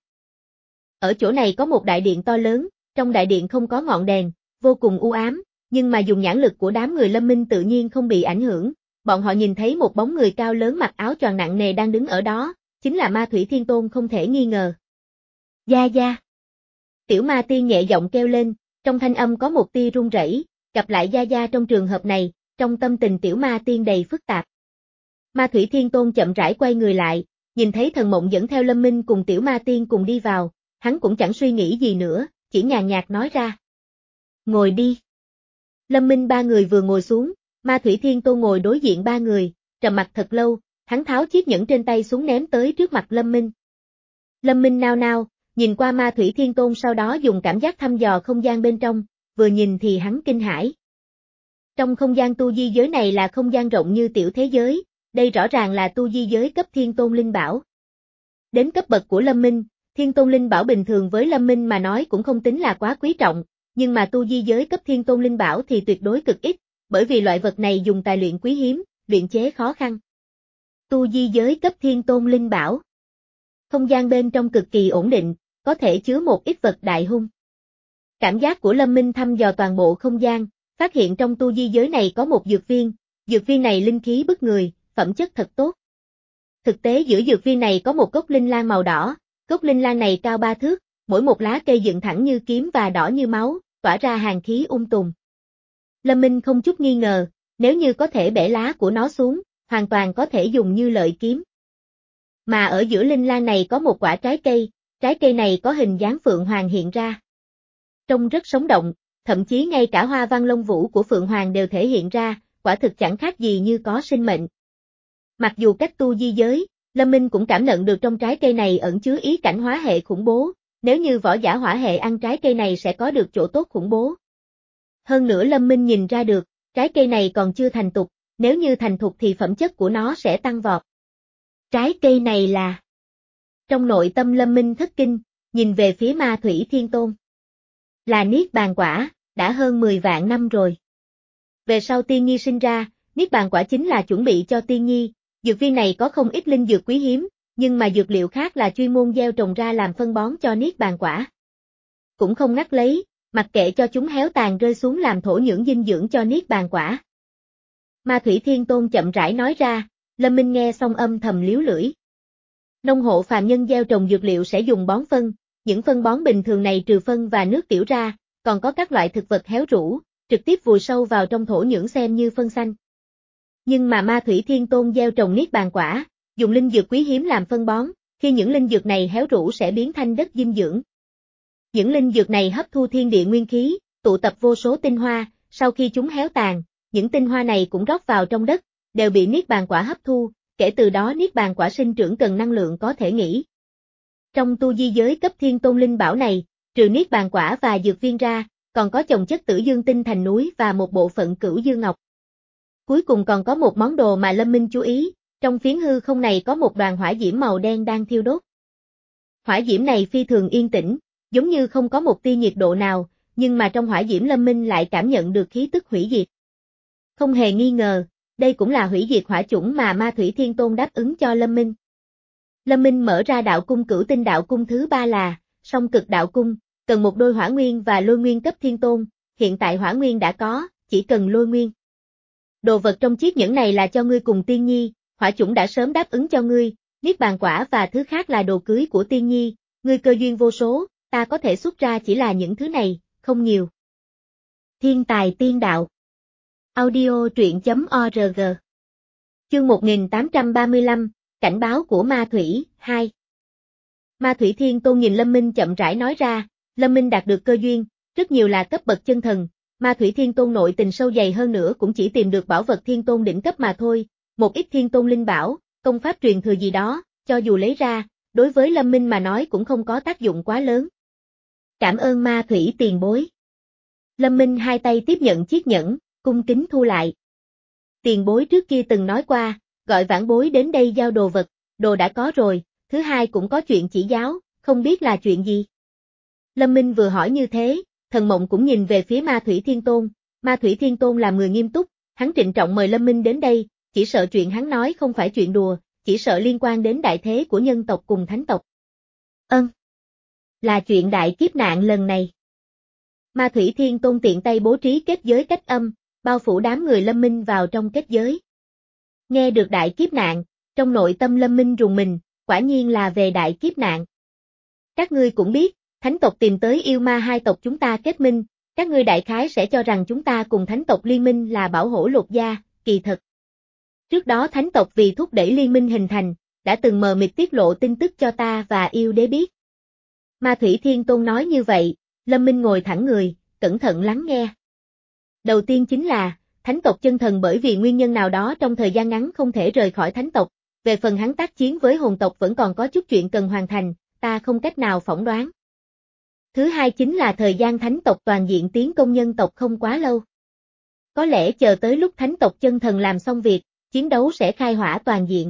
Ở chỗ này có một đại điện to lớn, trong đại điện không có ngọn đèn, vô cùng u ám, nhưng mà dùng nhãn lực của đám người Lâm Minh tự nhiên không bị ảnh hưởng, bọn họ nhìn thấy một bóng người cao lớn mặc áo choàng nặng nề đang đứng ở đó, chính là Ma Thủy Thiên Tôn không thể nghi ngờ. Gia Gia. Tiểu Ma Tiên nhẹ giọng kêu lên, trong thanh âm có một tia run rẩy, gặp lại Gia Gia trong trường hợp này, trong tâm tình Tiểu Ma Tiên đầy phức tạp. Ma Thủy Thiên Tôn chậm rãi quay người lại, nhìn thấy Thần Mộng dẫn theo Lâm Minh cùng Tiểu Ma Tiên cùng đi vào, hắn cũng chẳng suy nghĩ gì nữa, chỉ nhàn nhạt nói ra. Ngồi đi. Lâm Minh ba người vừa ngồi xuống, Ma Thủy Thiên Tôn ngồi đối diện ba người, trầm mặc thật lâu, hắn tháo chiếc nhẫn trên tay xuống ném tới trước mặt Lâm Minh. Lâm Minh nao nao, nhìn qua Ma Thủy Thiên Tôn sau đó dùng cảm giác thăm dò không gian bên trong, vừa nhìn thì hắn kinh hãi. Trong không gian tu di giới này là không gian rộng như tiểu thế giới, đây rõ ràng là tu di giới cấp Thiên Tôn Linh Bảo. Đến cấp bậc của Lâm Minh, Thiên Tôn Linh Bảo bình thường với Lâm Minh mà nói cũng không tính là quá quý trọng, nhưng mà tu di giới cấp Thiên Tôn Linh Bảo thì tuyệt đối cực ít, bởi vì loại vật này dùng tài luyện quý hiếm, luyện chế khó khăn. Tu di giới cấp Thiên Tôn Linh Bảo. Không gian bên trong cực kỳ ổn định, có thể chứa một ít vật đại hung. Cảm giác của Lâm Minh thăm dò toàn bộ không gian, phát hiện trong tu di giới này có một dược viên, dược viên này linh khí bức người, phẩm chất thật tốt. Thực tế giữa dược viên này có một gốc linh lan màu đỏ, gốc linh lan này cao ba thước, mỗi một lá cây dựng thẳng như kiếm và đỏ như máu, tỏa ra hàn khí ung tùm. Lâm Minh không chút nghi ngờ, nếu như có thể bẻ lá của nó xuống, hoàn toàn có thể dùng như lợi kiếm. Mà ở giữa linh lan này có một quả trái cây, trái cây này có hình dáng phượng hoàng hiện ra. Trông rất sống động, thậm chí ngay cả hoa văn lông vũ của phượng hoàng đều thể hiện ra, quả thực chẳng khác gì như có sinh mệnh. Mặc dù cách tu di giới, Lâm Minh cũng cảm nhận được trong trái cây này ẩn chứa ý cảnh hóa hệ khủng bố, nếu như võ giả hỏa hệ ăn trái cây này sẽ có được chỗ tốt khủng bố. Hơn nữa Lâm Minh nhìn ra được, trái cây này còn chưa thành thục, nếu như thành thục thì phẩm chất của nó sẽ tăng vọt. Trái cây này là... Trong nội tâm Lâm Minh thất kinh, nhìn về phía Ma Thủy Thiên Tôn. Là Niết Bàn Quả, đã hơn mười vạn năm rồi. Về sau Tiên Nhi sinh ra, Niết Bàn Quả chính là chuẩn bị cho Tiên Nhi, dược viên này có không ít linh dược quý hiếm, nhưng mà dược liệu khác là chuyên môn gieo trồng ra làm phân bón cho Niết Bàn Quả. Cũng không ngắt lấy, mặc kệ cho chúng héo tàn rơi xuống làm thổ nhưỡng dinh dưỡng cho Niết Bàn Quả. Ma Thủy Thiên Tôn chậm rãi nói ra, Lâm Minh nghe xong âm thầm liếu lưỡi. Nông hộ phàm nhân gieo trồng dược liệu sẽ dùng bón phân, những phân bón bình thường này trừ phân và nước tiểu ra, còn có các loại thực vật héo rũ, trực tiếp vùi sâu vào trong thổ nhưỡng xem như phân xanh. Nhưng mà Ma Thủy Thiên Tôn gieo trồng niết bàn quả, dùng linh dược quý hiếm làm phân bón, khi những linh dược này héo rũ sẽ biến thành đất dinh dưỡng. Những linh dược này hấp thu thiên địa nguyên khí, tụ tập vô số tinh hoa, sau khi chúng héo tàn, những tinh hoa này cũng rót vào trong đất, đều bị niết bàn quả hấp thu, kể từ đó niết bàn quả sinh trưởng cần năng lượng có thể nghĩ. Trong tu di giới cấp thiên tôn linh bảo này, trừ niết bàn quả và dược viên ra, còn có chồng chất tử dương tinh thành núi và một bộ phận cửu dương ngọc. Cuối cùng còn có một món đồ mà Lâm Minh chú ý, trong phiến hư không này có một đoàn hỏa diễm màu đen đang thiêu đốt. Hỏa diễm này phi thường yên tĩnh, giống như không có một tia nhiệt độ nào, nhưng mà trong hỏa diễm Lâm Minh lại cảm nhận được khí tức hủy diệt. Không hề nghi ngờ, đây cũng là hủy diệt hỏa chủng mà Ma Thủy Thiên Tôn đáp ứng cho Lâm Minh. Lâm Minh mở ra đạo cung cửu tinh đạo cung thứ ba là song cực đạo cung, cần một đôi hỏa nguyên và lôi nguyên cấp thiên tôn, hiện tại hỏa nguyên đã có, chỉ cần lôi nguyên. Đồ vật trong chiếc nhẫn này là cho ngươi cùng Tiên Nhi, hỏa chủng đã sớm đáp ứng cho ngươi, niết bàn quả và thứ khác là đồ cưới của Tiên Nhi, ngươi cơ duyên vô số, ta có thể xuất ra chỉ là những thứ này, không nhiều. Thiên tài tiên đạo. Audio truyện chấm org. Chương một nghìn tám trăm ba mươi lăm, cảnh báo của Ma Thủy, hai. Ma Thủy Thiên Tôn nhìn Lâm Minh chậm rãi nói ra, Lâm Minh đạt được cơ duyên, rất nhiều là cấp bậc chân thần, Ma Thủy Thiên Tôn nội tình sâu dày hơn nữa cũng chỉ tìm được bảo vật thiên tôn đỉnh cấp mà thôi, một ít thiên tôn linh bảo, công pháp truyền thừa gì đó, cho dù lấy ra, đối với Lâm Minh mà nói cũng không có tác dụng quá lớn. Cảm ơn Ma Thủy tiền bối. Lâm Minh hai tay tiếp nhận chiếc nhẫn, cung kính thu lại. Tiền bối trước kia từng nói qua, gọi vãn bối đến đây giao đồ vật, đồ đã có rồi, thứ hai cũng có chuyện chỉ giáo, không biết là chuyện gì. Lâm Minh vừa hỏi như thế, Thần Mộng cũng nhìn về phía Ma Thủy Thiên Tôn, Ma Thủy Thiên Tôn là người nghiêm túc, hắn trịnh trọng mời Lâm Minh đến đây, chỉ sợ chuyện hắn nói không phải chuyện đùa, chỉ sợ liên quan đến đại thế của nhân tộc cùng thánh tộc. Ân. Là chuyện đại kiếp nạn lần này. Ma Thủy Thiên Tôn tiện tay bố trí kết giới cách âm, bao phủ đám người Lâm Minh vào trong kết giới. Nghe được đại kiếp nạn, trong nội tâm Lâm Minh rùng mình, quả nhiên là về đại kiếp nạn. Các ngươi cũng biết, thánh tộc tìm tới yêu ma hai tộc chúng ta kết minh, các ngươi đại khái sẽ cho rằng chúng ta cùng thánh tộc liên minh là bảo hộ lột gia, kỳ thật. Trước đó thánh tộc vì thúc đẩy liên minh hình thành, đã từng mờ mịt tiết lộ tin tức cho ta và yêu đế biết. Ma Thủy Thiên Tôn nói như vậy, Lâm Minh ngồi thẳng người, cẩn thận lắng nghe. Đầu tiên chính là, thánh tộc chân thần bởi vì nguyên nhân nào đó trong thời gian ngắn không thể rời khỏi thánh tộc, về phần hắn tác chiến với hồn tộc vẫn còn có chút chuyện cần hoàn thành, ta không cách nào phỏng đoán. Thứ hai chính là thời gian thánh tộc toàn diện tiến công nhân tộc không quá lâu. Có lẽ chờ tới lúc thánh tộc chân thần làm xong việc, chiến đấu sẽ khai hỏa toàn diện.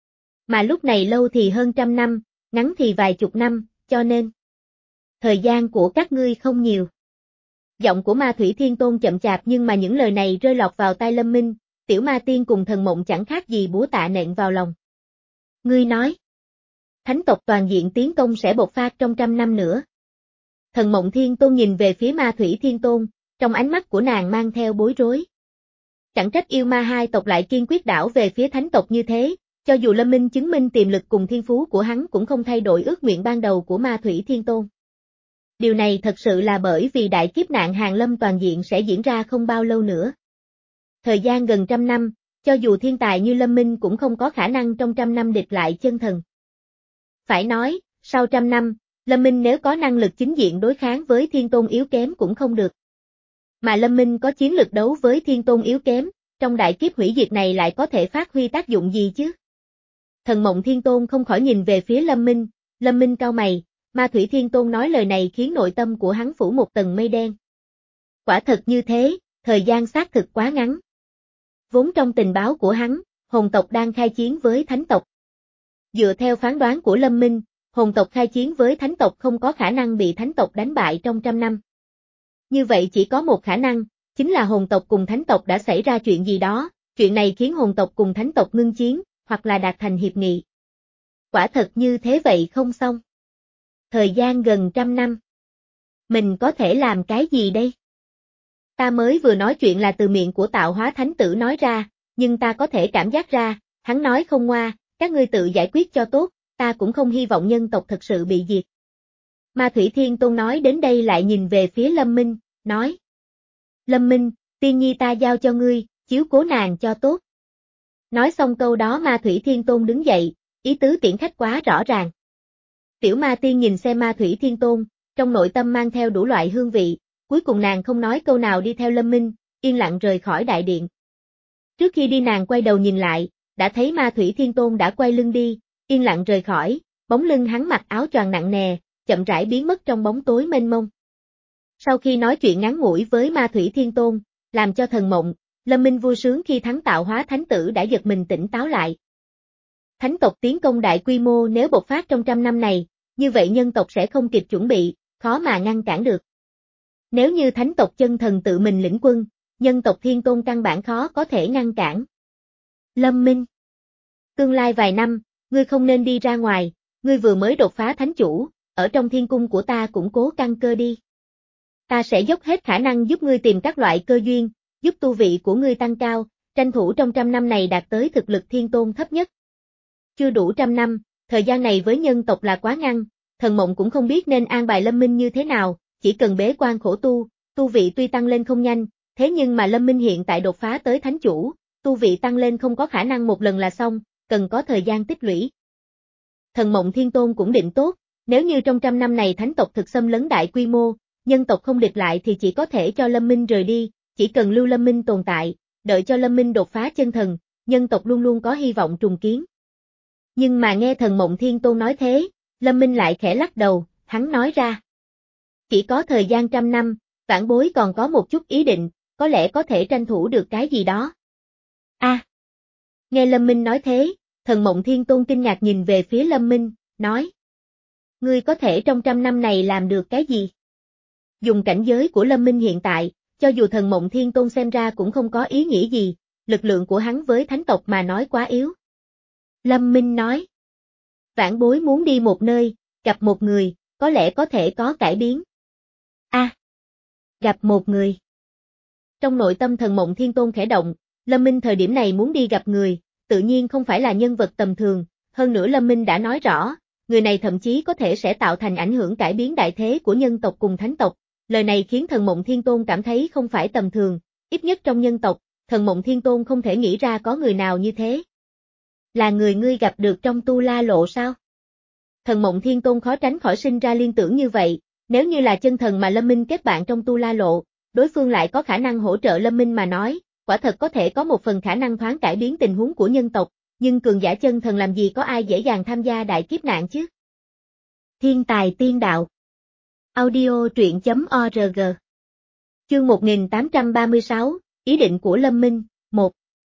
Mà lúc này lâu thì hơn trăm năm, ngắn thì vài chục năm, cho nên thời gian của các ngươi không nhiều. Giọng của Ma Thủy Thiên Tôn chậm chạp nhưng mà những lời này rơi lọt vào tai Lâm Minh, Tiểu Ma Tiên cùng Thần Mộng chẳng khác gì búa tạ nện vào lòng. Ngươi nói, thánh tộc toàn diện tiến công sẽ bộc phát trong trăm năm nữa. Thần Mộng Thiên Tôn nhìn về phía Ma Thủy Thiên Tôn, trong ánh mắt của nàng mang theo bối rối. Chẳng trách yêu ma hai tộc lại kiên quyết đảo về phía thánh tộc như thế, cho dù Lâm Minh chứng minh tiềm lực cùng thiên phú của hắn cũng không thay đổi ước nguyện ban đầu của Ma Thủy Thiên Tôn. Điều này thật sự là bởi vì đại kiếp nạn hàng lâm toàn diện sẽ diễn ra không bao lâu nữa. Thời gian gần trăm năm, cho dù thiên tài như Lâm Minh cũng không có khả năng trong trăm năm địch lại chân thần. Phải nói, sau trăm năm, Lâm Minh nếu có năng lực chính diện đối kháng với thiên tôn yếu kém cũng không được. Mà Lâm Minh có chiến lực đấu với thiên tôn yếu kém, trong đại kiếp hủy diệt này lại có thể phát huy tác dụng gì chứ? Thần Mộng Thiên Tôn không khỏi nhìn về phía Lâm Minh, Lâm Minh cau mày, Ma Thủy Thiên Tôn nói lời này khiến nội tâm của hắn phủ một tầng mây đen. Quả thật như thế, thời gian xác thực quá ngắn. Vốn trong tình báo của hắn, hồn tộc đang khai chiến với thánh tộc. Dựa theo phán đoán của Lâm Minh, hồn tộc khai chiến với thánh tộc không có khả năng bị thánh tộc đánh bại trong trăm năm. Như vậy chỉ có một khả năng, chính là hồn tộc cùng thánh tộc đã xảy ra chuyện gì đó, chuyện này khiến hồn tộc cùng thánh tộc ngưng chiến, hoặc là đạt thành hiệp nghị. Quả thật như thế vậy không xong. Thời gian gần trăm năm. Mình có thể làm cái gì đây? Ta mới vừa nói chuyện là từ miệng của tạo hóa thánh tử nói ra, nhưng ta có thể cảm giác ra, hắn nói không ngoa, các ngươi tự giải quyết cho tốt, ta cũng không hy vọng nhân tộc thực sự bị diệt. Ma Thủy Thiên Tôn nói đến đây lại nhìn về phía Lâm Minh, nói. Lâm Minh, tiên nhi ta giao cho ngươi, chiếu cố nàng cho tốt. Nói xong câu đó Ma Thủy Thiên Tôn đứng dậy, ý tứ tiễn khách quá rõ ràng. Tiểu Ma Tiên nhìn xem Ma Thủy Thiên Tôn, trong nội tâm mang theo đủ loại hương vị, cuối cùng nàng không nói câu nào đi theo Lâm Minh, yên lặng rời khỏi đại điện. Trước khi đi nàng quay đầu nhìn lại, đã thấy Ma Thủy Thiên Tôn đã quay lưng đi, yên lặng rời khỏi, bóng lưng hắn mặc áo choàng nặng nề, chậm rãi biến mất trong bóng tối mênh mông. Sau khi nói chuyện ngắn ngủi với Ma Thủy Thiên Tôn, làm cho Thần Mộng, Lâm Minh vui sướng khi thắng tạo hóa thánh tử đã giật mình tỉnh táo lại. Thánh tộc tiến công đại quy mô nếu bộc phát trong trăm năm này, như vậy nhân tộc sẽ không kịp chuẩn bị, khó mà ngăn cản được. Nếu như thánh tộc chân thần tự mình lĩnh quân, nhân tộc Thiên Tôn căn bản khó có thể ngăn cản. Lâm Minh, tương lai vài năm, ngươi không nên đi ra ngoài, ngươi vừa mới đột phá thánh chủ, ở trong thiên cung của ta củng cố căn cơ đi. Ta sẽ dốc hết khả năng giúp ngươi tìm các loại cơ duyên, giúp tu vị của ngươi tăng cao, tranh thủ trong trăm năm này đạt tới thực lực Thiên Tôn thấp nhất. Chưa đủ trăm năm, thời gian này với nhân tộc là quá ngắn, Thần Mộng cũng không biết nên an bài Lâm Minh như thế nào, chỉ cần bế quan khổ tu, tu vị tuy tăng lên không nhanh, thế nhưng mà Lâm Minh hiện tại đột phá tới thánh chủ, tu vị tăng lên không có khả năng một lần là xong, cần có thời gian tích lũy. Thần Mộng Thiên Tôn cũng định tốt, nếu như trong trăm năm này thánh tộc thực xâm lấn đại quy mô, nhân tộc không địch lại thì chỉ có thể cho Lâm Minh rời đi, chỉ cần lưu Lâm Minh tồn tại, đợi cho Lâm Minh đột phá chân thần, nhân tộc luôn luôn có hy vọng trùng kiến. Nhưng mà nghe Thần Mộng Thiên Tôn nói thế, Lâm Minh lại khẽ lắc đầu, hắn nói ra. Chỉ có thời gian trăm năm, vãn bối còn có một chút ý định, có lẽ có thể tranh thủ được cái gì đó. A. À, nghe Lâm Minh nói thế, Thần Mộng Thiên Tôn kinh ngạc nhìn về phía Lâm Minh, nói. Ngươi có thể trong trăm năm này làm được cái gì? Dùng cảnh giới của Lâm Minh hiện tại, cho dù Thần Mộng Thiên Tôn xem ra cũng không có ý nghĩa gì, lực lượng của hắn với thánh tộc mà nói quá yếu. Lâm Minh nói. Vãn bối muốn đi một nơi, gặp một người, có lẽ có thể có cải biến. A. À, gặp một người. Trong nội tâm Thần Mộng Thiên Tôn khẽ động, Lâm Minh thời điểm này muốn đi gặp người, tự nhiên không phải là nhân vật tầm thường, hơn nữa Lâm Minh đã nói rõ, người này thậm chí có thể sẽ tạo thành ảnh hưởng cải biến đại thế của nhân tộc cùng thánh tộc. Lời này khiến Thần Mộng Thiên Tôn cảm thấy không phải tầm thường, ít nhất trong nhân tộc, Thần Mộng Thiên Tôn không thể nghĩ ra có người nào như thế. Là người ngươi gặp được trong Tu La Lộ sao? Thần Mộng Thiên Tôn khó tránh khỏi sinh ra liên tưởng như vậy, nếu như là chân thần mà Lâm Minh kết bạn trong Tu La Lộ, đối phương lại có khả năng hỗ trợ Lâm Minh mà nói, quả thật có thể có một phần khả năng thoáng cải biến tình huống của nhân tộc, nhưng cường giả chân thần làm gì có ai dễ dàng tham gia đại kiếp nạn chứ? Thiên tài tiên đạo. Audio truyện chấm org. Chương một nghìn tám trăm ba mươi sáu, ý định của Lâm Minh, một.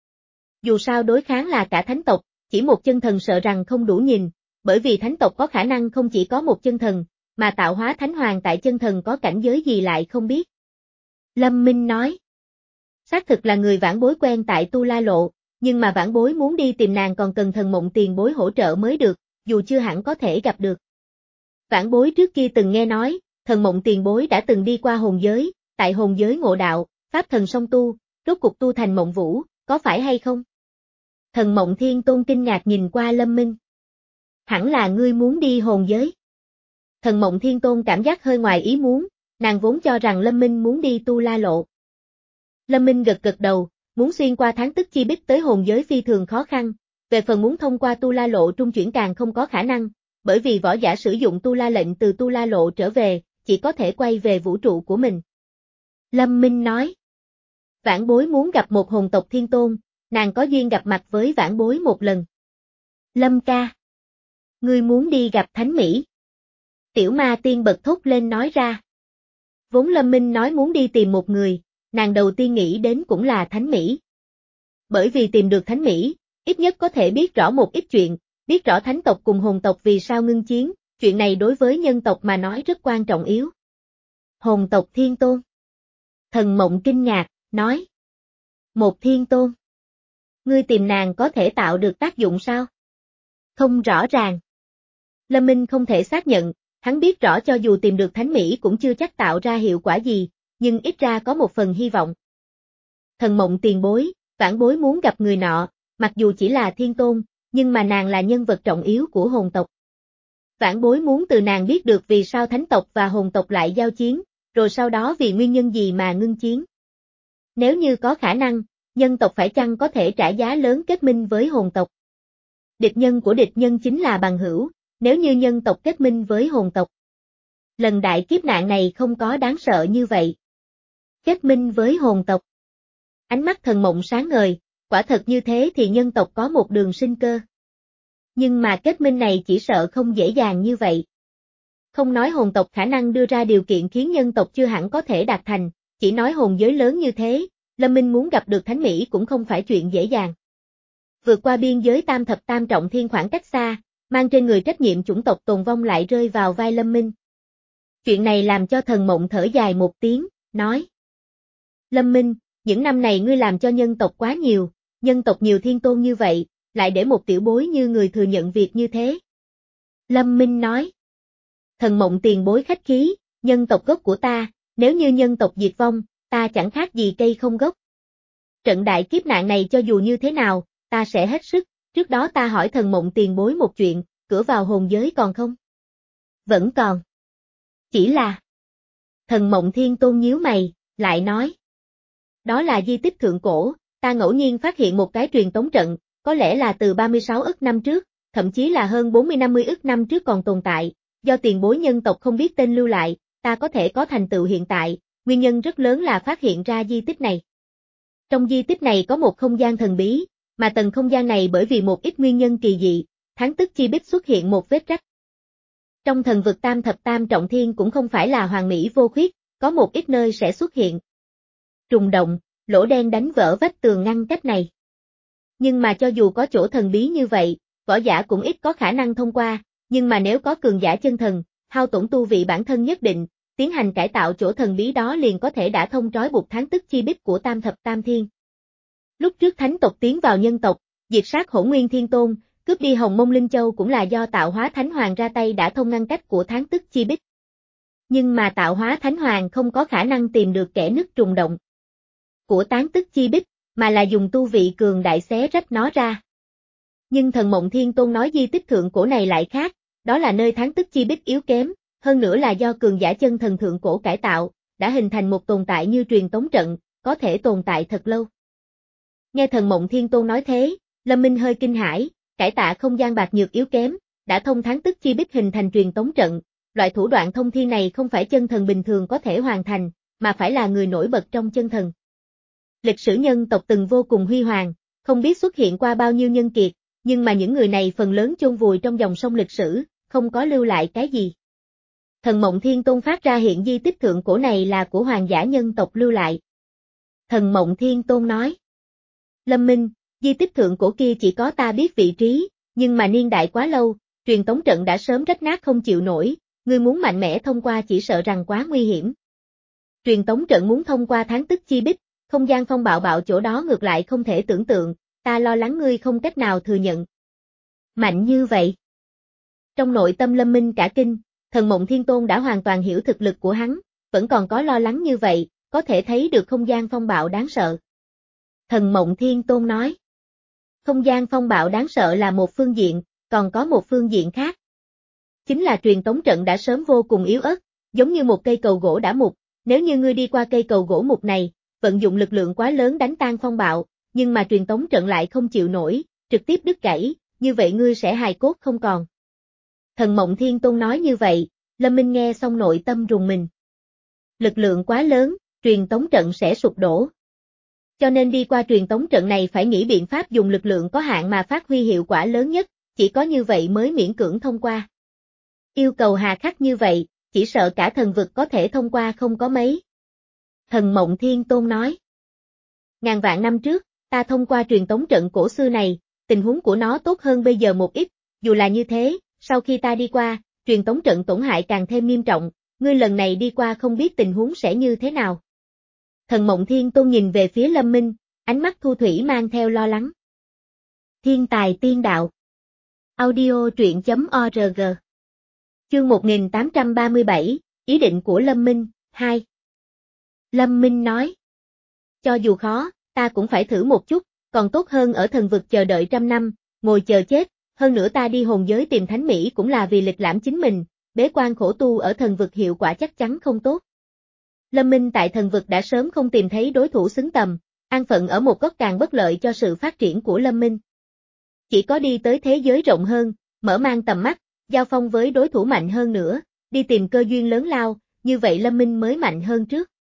Dù sao đối kháng là cả thánh tộc, chỉ một chân thần sợ rằng không đủ nhìn, bởi vì thánh tộc có khả năng không chỉ có một chân thần, mà tạo hóa thánh hoàng tại chân thần có cảnh giới gì lại không biết. Lâm Minh nói. Xác thực là người vãn bối quen tại Tu La Lộ, nhưng mà vãn bối muốn đi tìm nàng còn cần Thần Mộng tiền bối hỗ trợ mới được, dù chưa hẳn có thể gặp được. Vãn bối trước kia từng nghe nói, Thần Mộng tiền bối đã từng đi qua hồn giới, tại hồn giới ngộ đạo, pháp thần song tu, rốt cục tu thành Mộng Vũ, có phải hay không? Thần Mộng Thiên Tôn kinh ngạc nhìn qua Lâm Minh. Hẳn là ngươi muốn đi hồn giới. Thần Mộng Thiên Tôn cảm giác hơi ngoài ý muốn, nàng vốn cho rằng Lâm Minh muốn đi Tu La Lộ. Lâm Minh gật gật đầu, muốn xuyên qua tháng tức chi bích tới hồn giới phi thường khó khăn, về phần muốn thông qua Tu La Lộ trung chuyển càng không có khả năng, bởi vì võ giả sử dụng Tu La lệnh từ Tu La Lộ trở về, chỉ có thể quay về vũ trụ của mình. Lâm Minh nói. Vãn bối muốn gặp một hồn tộc thiên tôn, nàng có duyên gặp mặt với vãn bối một lần. Lâm ca. Ngươi muốn đi gặp Thánh Mỹ. Tiểu Ma Tiên bật thốt lên nói ra. Vốn Lâm Minh nói muốn đi tìm một người, nàng đầu tiên nghĩ đến cũng là Thánh Mỹ. Bởi vì tìm được Thánh Mỹ, ít nhất có thể biết rõ một ít chuyện, biết rõ thánh tộc cùng hồn tộc vì sao ngưng chiến, chuyện này đối với nhân tộc mà nói rất quan trọng yếu. Hồn tộc thiên tôn. Thần Mộng kinh ngạc, nói. Một thiên tôn. Ngươi tìm nàng có thể tạo được tác dụng sao? Không rõ ràng. Lâm Minh không thể xác nhận, hắn biết rõ cho dù tìm được Thánh Mỹ cũng chưa chắc tạo ra hiệu quả gì, nhưng ít ra có một phần hy vọng. Thần Mộng tiền bối, vãn bối muốn gặp người nọ, mặc dù chỉ là thiên tôn, nhưng mà nàng là nhân vật trọng yếu của hồn tộc. Vãn bối muốn từ nàng biết được vì sao thánh tộc và hồn tộc lại giao chiến, rồi sau đó vì nguyên nhân gì mà ngưng chiến. Nếu như có khả năng, nhân tộc phải chăng có thể trả giá lớn kết minh với hồn tộc? Địch nhân của địch nhân chính là bằng hữu, nếu như nhân tộc kết minh với hồn tộc. Lần đại kiếp nạn này không có đáng sợ như vậy. Kết minh với hồn tộc. Ánh mắt Thần Mộng sáng ngời, quả thật như thế thì nhân tộc có một đường sinh cơ. Nhưng mà kết minh này chỉ sợ không dễ dàng như vậy. Không nói hồn tộc khả năng đưa ra điều kiện khiến nhân tộc chưa hẳn có thể đạt thành, chỉ nói hồn giới lớn như thế, Lâm Minh muốn gặp được Thánh Mỹ cũng không phải chuyện dễ dàng. Vượt qua biên giới tam thập tam trọng thiên khoảng cách xa, mang trên người trách nhiệm chủng tộc tồn vong lại rơi vào vai Lâm Minh. Chuyện này làm cho Thần Mộng thở dài một tiếng, nói. Lâm Minh, những năm này ngươi làm cho nhân tộc quá nhiều, nhân tộc nhiều thiên tôn như vậy, lại để một tiểu bối như người thừa nhận việc như thế. Lâm Minh nói. Thần Mộng tiền bối khách khí, nhân tộc gốc của ta, nếu như nhân tộc diệt vong, ta chẳng khác gì cây không gốc. Trận đại kiếp nạn này cho dù như thế nào, ta sẽ hết sức, trước đó ta hỏi Thần Mộng tiền bối một chuyện, cửa vào hồn giới còn không? Vẫn còn. Chỉ là... Thần Mộng Thiên Tôn nhíu mày, lại nói. Đó là di tích thượng cổ, ta ngẫu nhiên phát hiện một cái truyền tống trận, có lẽ là từ ba mươi sáu ức năm trước, thậm chí là hơn bốn mươi năm mươi ức năm trước còn tồn tại, do tiền bối nhân tộc không biết tên lưu lại, ta có thể có thành tựu hiện tại, nguyên nhân rất lớn là phát hiện ra di tích này. Trong di tích này có một không gian thần bí, mà tầng không gian này bởi vì một ít nguyên nhân kỳ dị, tháng tức chi bích xuất hiện một vết rách. Trong thần vực tam thập tam trọng thiên cũng không phải là hoàn mỹ vô khuyết, có một ít nơi sẽ xuất hiện trùng động, lỗ đen đánh vỡ vách tường ngăn cách này. Nhưng mà cho dù có chỗ thần bí như vậy, võ giả cũng ít có khả năng thông qua, nhưng mà nếu có cường giả chân thần, hao tổn tu vị bản thân nhất định, tiến hành cải tạo chỗ thần bí đó liền có thể đả thông trói buộc tháng tức chi bích của tam thập tam thiên. Lúc trước thánh tộc tiến vào nhân tộc, diệt sát Hỗn Nguyên Thiên Tôn, cướp đi Hồng Mông Linh Châu cũng là do Tạo Hóa Thánh Hoàng ra tay đả thông ngăn cách của tháng tức chi bích. Nhưng mà Tạo Hóa Thánh Hoàng không có khả năng tìm được kẽ nứt trùng động của tán tức chi bích, mà là dùng tu vị cường đại xé rách nó ra. Nhưng Thần Mộng Thiên Tôn nói di tích thượng cổ này lại khác, đó là nơi tháng tức chi bích yếu kém, hơn nữa là do cường giả chân thần thượng cổ cải tạo, đã hình thành một tồn tại như truyền tống trận, có thể tồn tại thật lâu. Nghe Thần Mộng Thiên Tôn nói thế, Lâm Minh hơi kinh hãi, cải tạo không gian bạc nhược yếu kém, đã thông tháng tức chi bích hình thành truyền tống trận, loại thủ đoạn thông thiên này không phải chân thần bình thường có thể hoàn thành, mà phải là người nổi bật trong chân thần. Lịch sử nhân tộc từng vô cùng huy hoàng, không biết xuất hiện qua bao nhiêu nhân kiệt, nhưng mà những người này phần lớn chôn vùi trong dòng sông lịch sử, không có lưu lại cái gì. Thần Mộng Thiên Tôn phát ra hiện di tích thượng cổ này là của hoàng giả nhân tộc lưu lại. Thần Mộng Thiên Tôn nói. Lâm Minh, di tích thượng cổ kia chỉ có ta biết vị trí, nhưng mà niên đại quá lâu, truyền tống trận đã sớm rách nát không chịu nổi, ngươi muốn mạnh mẽ thông qua chỉ sợ rằng quá nguy hiểm. Truyền tống trận muốn thông qua tháng tức chi bích, không gian phong bạo bạo chỗ đó ngược lại không thể tưởng tượng, ta lo lắng ngươi không cách nào thừa nhận. Mạnh như vậy. Trong nội tâm Lâm Minh cả kinh, Thần Mộng Thiên Tôn đã hoàn toàn hiểu thực lực của hắn, vẫn còn có lo lắng như vậy, có thể thấy được không gian phong bạo đáng sợ. Thần Mộng Thiên Tôn nói. Không gian phong bạo đáng sợ là một phương diện, còn có một phương diện khác. Chính là truyền tống trận đã sớm vô cùng yếu ớt, giống như một cây cầu gỗ đã mục, nếu như ngươi đi qua cây cầu gỗ mục này, vận dụng lực lượng quá lớn đánh tan phong bạo, nhưng mà truyền tống trận lại không chịu nổi, trực tiếp đứt gãy, như vậy ngươi sẽ hài cốt không còn. Thần Mộng Thiên Tôn nói như vậy, Lâm Minh nghe xong nội tâm rùng mình. Lực lượng quá lớn, truyền tống trận sẽ sụp đổ. Cho nên đi qua truyền tống trận này phải nghĩ biện pháp dùng lực lượng có hạn mà phát huy hiệu quả lớn nhất, chỉ có như vậy mới miễn cưỡng thông qua. Yêu cầu hà khắc như vậy, chỉ sợ cả thần vực có thể thông qua không có mấy. Thần Mộng Thiên Tôn nói. Ngàn vạn năm trước, ta thông qua truyền tống trận cổ xưa này, tình huống của nó tốt hơn bây giờ một ít, dù là như thế, sau khi ta đi qua, truyền tống trận tổn hại càng thêm nghiêm trọng, ngươi lần này đi qua không biết tình huống sẽ như thế nào. Thần Mộng Thiên Tôn nhìn về phía Lâm Minh, ánh mắt thu thủy mang theo lo lắng. Thiên tài tiên đạo. Audio truyện chấm org. Chương một nghìn tám trăm ba mươi bảy, ý định của Lâm Minh, hai. Lâm Minh nói. Cho dù khó, ta cũng phải thử một chút, còn tốt hơn ở thần vực chờ đợi trăm năm, ngồi chờ chết, hơn nữa ta đi hồn giới tìm Thánh Mỹ cũng là vì lịch lãm chính mình, bế quan khổ tu ở thần vực hiệu quả chắc chắn không tốt. Lâm Minh tại thần vực đã sớm không tìm thấy đối thủ xứng tầm, an phận ở một góc càng bất lợi cho sự phát triển của Lâm Minh. Chỉ có đi tới thế giới rộng hơn, mở mang tầm mắt, giao phong với đối thủ mạnh hơn nữa, đi tìm cơ duyên lớn lao, như vậy Lâm Minh mới mạnh hơn trước.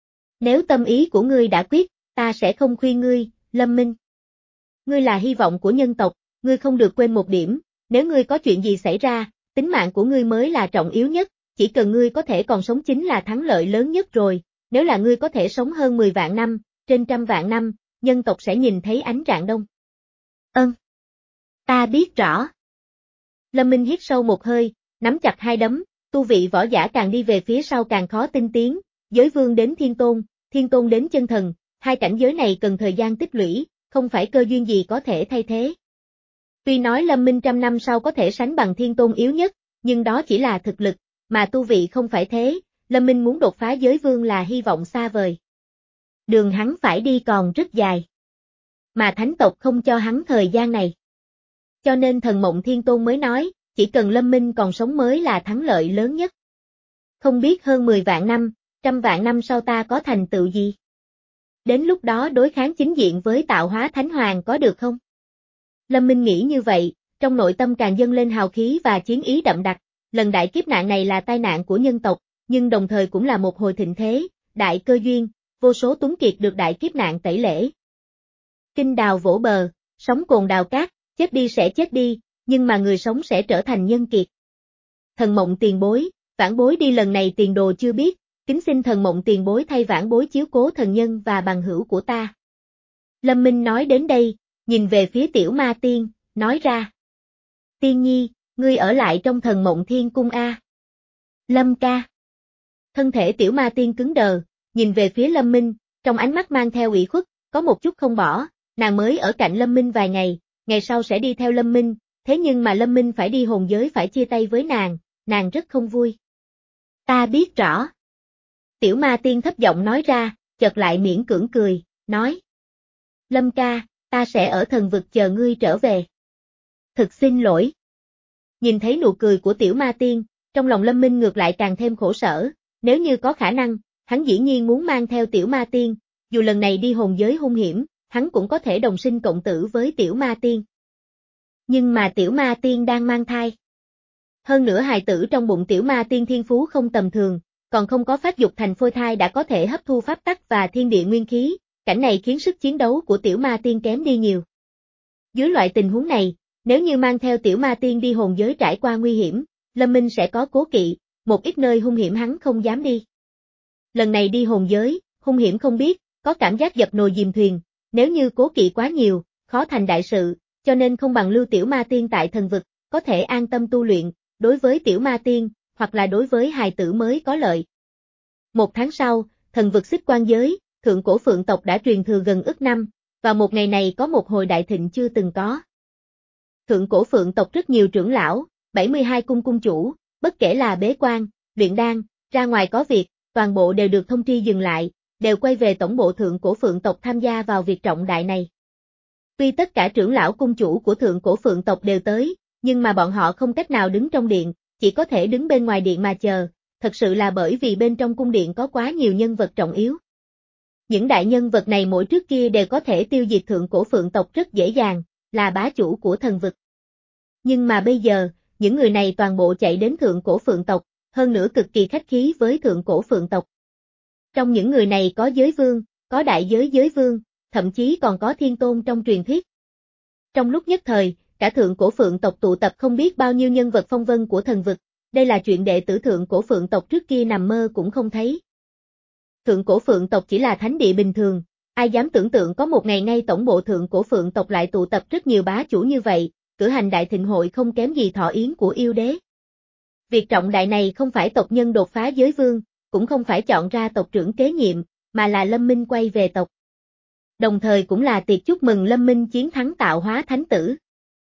Nếu tâm ý của ngươi đã quyết, ta sẽ không khuyên ngươi, Lâm Minh. Ngươi là hy vọng của nhân tộc, ngươi không được quên một điểm, nếu ngươi có chuyện gì xảy ra, tính mạng của ngươi mới là trọng yếu nhất, chỉ cần ngươi có thể còn sống chính là thắng lợi lớn nhất rồi, nếu là ngươi có thể sống hơn mười vạn năm, trên trăm vạn năm, nhân tộc sẽ nhìn thấy ánh rạng đông. Ân. Ta biết rõ. Lâm Minh hít sâu một hơi, nắm chặt hai đấm, tu vị võ giả càng đi về phía sau càng khó tinh tiến, giới vương đến thiên tôn, thiên tôn đến chân thần, hai cảnh giới này cần thời gian tích lũy, không phải cơ duyên gì có thể thay thế. Tuy nói Lâm Minh trăm năm sau có thể sánh bằng thiên tôn yếu nhất, nhưng đó chỉ là thực lực, mà tu vị không phải thế, Lâm Minh muốn đột phá giới vương là hy vọng xa vời. Đường hắn phải đi còn rất dài. Mà thánh tộc không cho hắn thời gian này. Cho nên thần mộng thiên tôn mới nói, chỉ cần Lâm Minh còn sống mới là thắng lợi lớn nhất. Không biết hơn mười vạn năm, trăm vạn năm sau ta có thành tựu gì? Đến lúc đó đối kháng chính diện với tạo hóa thánh hoàng có được không? Lâm Minh nghĩ như vậy, trong nội tâm càng dâng lên hào khí và chiến ý đậm đặc, lần đại kiếp nạn này là tai nạn của nhân tộc, nhưng đồng thời cũng là một hồi thịnh thế, đại cơ duyên, vô số tuấn kiệt được đại kiếp nạn tẩy lễ. Kinh đào vỗ bờ, sóng cồn đào cát, chết đi sẽ chết đi, nhưng mà người sống sẽ trở thành nhân kiệt. Thần mộng tiền bối, vãn bối đi lần này tiền đồ chưa biết, kính xin thần mộng tiền bối thay vãn bối chiếu cố thần nhân và bằng hữu của ta. Lâm Minh nói đến đây, nhìn về phía tiểu ma tiên, nói ra. Tiên nhi, ngươi ở lại trong thần mộng thiên cung a. Lâm ca. Thân thể tiểu ma tiên cứng đờ, nhìn về phía Lâm Minh, trong ánh mắt mang theo ủy khuất, có một chút không bỏ, nàng mới ở cạnh Lâm Minh vài ngày, ngày sau sẽ đi theo Lâm Minh, thế nhưng mà Lâm Minh phải đi hồn giới phải chia tay với nàng, nàng rất không vui. Ta biết rõ. Tiểu ma tiên thấp giọng nói ra, chợt lại miễn cưỡng cười, nói. Lâm ca, ta sẽ ở thần vực chờ ngươi trở về. Thực xin lỗi. Nhìn thấy nụ cười của tiểu ma tiên, trong lòng Lâm Minh ngược lại càng thêm khổ sở, nếu như có khả năng, hắn dĩ nhiên muốn mang theo tiểu ma tiên, dù lần này đi hồn giới hung hiểm, hắn cũng có thể đồng sinh cộng tử với tiểu ma tiên. Nhưng mà tiểu ma tiên đang mang thai. Hơn nữa hài tử trong bụng tiểu ma tiên thiên phú không tầm thường, còn không có phát dục thành phôi thai đã có thể hấp thu pháp tắc và thiên địa nguyên khí, cảnh này khiến sức chiến đấu của tiểu ma tiên kém đi nhiều. Dưới loại tình huống này, nếu như mang theo tiểu ma tiên đi hồn giới trải qua nguy hiểm, Lâm Minh sẽ có cố kỵ, một ít nơi hung hiểm hắn không dám đi. Lần này đi hồn giới, hung hiểm không biết, có cảm giác dập nồi dìm thuyền, nếu như cố kỵ quá nhiều, khó thành đại sự, cho nên không bằng lưu tiểu ma tiên tại thần vực, có thể an tâm tu luyện, đối với tiểu ma tiên, hoặc là đối với hài tử mới có lợi. Một tháng sau, thần vực Xích Quan giới, thượng cổ phượng tộc đã truyền thừa gần ức năm, vào một ngày này có một hồi đại thịnh chưa từng có. Thượng cổ phượng tộc rất nhiều trưởng lão, bảy mươi hai cung cung chủ, bất kể là bế quan, luyện đan, ra ngoài có việc, toàn bộ đều được thông tri dừng lại, đều quay về tổng bộ thượng cổ phượng tộc tham gia vào việc trọng đại này. Tuy tất cả trưởng lão cung chủ của thượng cổ phượng tộc đều tới, nhưng mà bọn họ không cách nào đứng trong điện, chỉ có thể đứng bên ngoài điện mà chờ, thật sự là bởi vì bên trong cung điện có quá nhiều nhân vật trọng yếu. Những đại nhân vật này mỗi trước kia đều có thể tiêu diệt thượng cổ phượng tộc rất dễ dàng, là bá chủ của thần vực. Nhưng mà bây giờ, những người này toàn bộ chạy đến thượng cổ phượng tộc, hơn nữa cực kỳ khách khí với thượng cổ phượng tộc. Trong những người này có giới vương, có đại giới giới vương, thậm chí còn có thiên tôn trong truyền thuyết. Trong lúc nhất thời, cả thượng cổ phượng tộc tụ tập không biết bao nhiêu nhân vật phong vân của thần vực, đây là chuyện đệ tử thượng cổ phượng tộc trước kia nằm mơ cũng không thấy. Thượng cổ phượng tộc chỉ là thánh địa bình thường, ai dám tưởng tượng có một ngày ngay tổng bộ thượng cổ phượng tộc lại tụ tập rất nhiều bá chủ như vậy, cử hành đại thịnh hội không kém gì thọ yến của yêu đế. Việc trọng đại này không phải tộc nhân đột phá giới vương, cũng không phải chọn ra tộc trưởng kế nhiệm, mà là Lâm Minh quay về tộc. Đồng thời cũng là tiệc chúc mừng Lâm Minh chiến thắng tạo hóa thánh tử.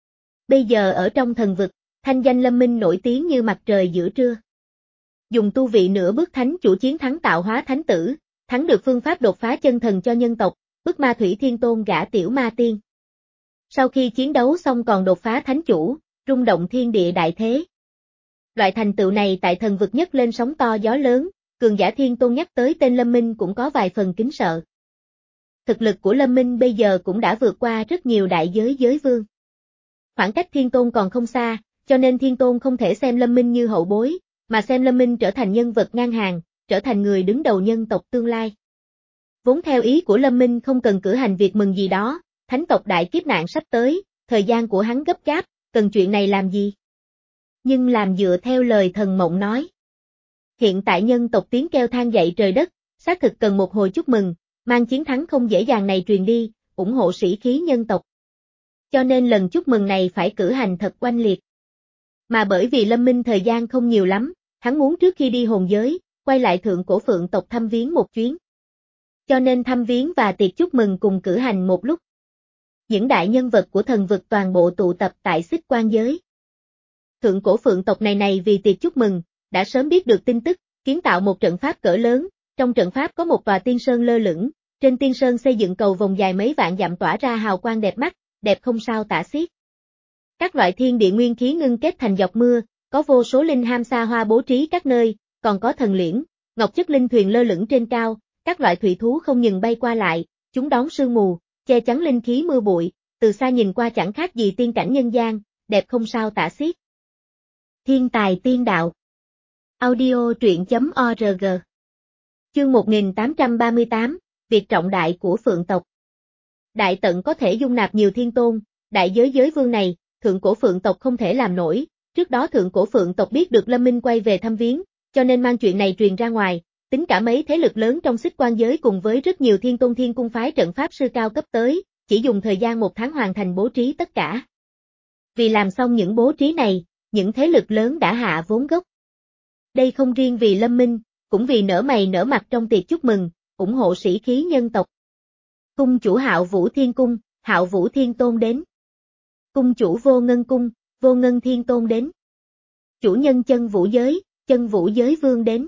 Bây giờ ở trong thần vực, thanh danh Lâm Minh nổi tiếng như mặt trời giữa trưa. Dùng tu vị nửa bước thánh chủ chiến thắng tạo hóa thánh tử, thắng được phương pháp đột phá chân thần cho nhân tộc, bức ma thủy thiên tôn gã tiểu ma tiên. Sau khi chiến đấu xong còn đột phá thánh chủ, rung động thiên địa đại thế. Loại thành tựu này tại thần vực nhất lên sóng to gió lớn, cường giả thiên tôn nhắc tới tên Lâm Minh cũng có vài phần kính sợ. Thực lực của Lâm Minh bây giờ cũng đã vượt qua rất nhiều đại giới giới vương. Khoảng cách thiên tôn còn không xa, cho nên thiên tôn không thể xem Lâm Minh như hậu bối, mà xem Lâm Minh trở thành nhân vật ngang hàng, trở thành người đứng đầu nhân tộc tương lai. Vốn theo ý của Lâm Minh không cần cử hành việc mừng gì đó, thánh tộc đại kiếp nạn sắp tới, thời gian của hắn gấp gáp, cần chuyện này làm gì? Nhưng làm dựa theo lời thần mộng nói. Hiện tại nhân tộc tiếng kêu than dậy trời đất, xác thực cần một hồi chúc mừng, mang chiến thắng không dễ dàng này truyền đi, ủng hộ sĩ khí nhân tộc. Cho nên lần chúc mừng này phải cử hành thật oanh liệt. Mà bởi vì Lâm Minh thời gian không nhiều lắm, hắn muốn trước khi đi hồn giới, quay lại thượng cổ phượng tộc thăm viếng một chuyến. Cho nên thăm viếng và tiệc chúc mừng cùng cử hành một lúc. Những đại nhân vật của thần vực toàn bộ tụ tập tại Xích Quan giới. Thượng cổ phượng tộc này này vì tiệc chúc mừng, đã sớm biết được tin tức, kiến tạo một trận pháp cỡ lớn, trong trận pháp có một tòa tiên sơn lơ lửng, trên tiên sơn xây dựng cầu vòng dài mấy vạn dặm tỏa ra hào quang đẹp mắt, đẹp không sao tả xiết. Các loại thiên địa nguyên khí ngưng kết thành giọt mưa, có vô số linh ham xa hoa bố trí các nơi, còn có thần liễn, ngọc chất linh thuyền lơ lửng trên cao, các loại thủy thú không ngừng bay qua lại, chúng đón sương mù, che chắn linh khí mưa bụi, từ xa nhìn qua chẳng khác gì tiên cảnh nhân gian, đẹp không sao tả xiết. Thiên tài tiên đạo. Audio truyện chấm org. Chương một nghìn tám trăm ba mươi tám, việc trọng đại của phượng tộc. Đại tận có thể dung nạp nhiều thiên tôn, đại giới giới vương này, thượng cổ phượng tộc không thể làm nổi, trước đó thượng cổ phượng tộc biết được Lâm Minh quay về thăm viếng, cho nên mang chuyện này truyền ra ngoài, tính cả mấy thế lực lớn trong Xích Quan giới cùng với rất nhiều thiên tôn thiên cung phái trận pháp sư cao cấp tới, chỉ dùng thời gian một tháng hoàn thành bố trí tất cả. Vì làm xong những bố trí này, những thế lực lớn đã hạ vốn gốc. Đây không riêng vì Lâm Minh, cũng vì nở mày nở mặt trong tiệc chúc mừng, ủng hộ sĩ khí nhân tộc. Cung chủ Hạo Vũ Thiên Cung, Hạo Vũ Thiên Tôn đến. Cung chủ Vô Ngân Cung, Vô Ngân Thiên Tôn đến. Chủ nhân Chân Vũ Giới, Chân Vũ Giới Vương đến.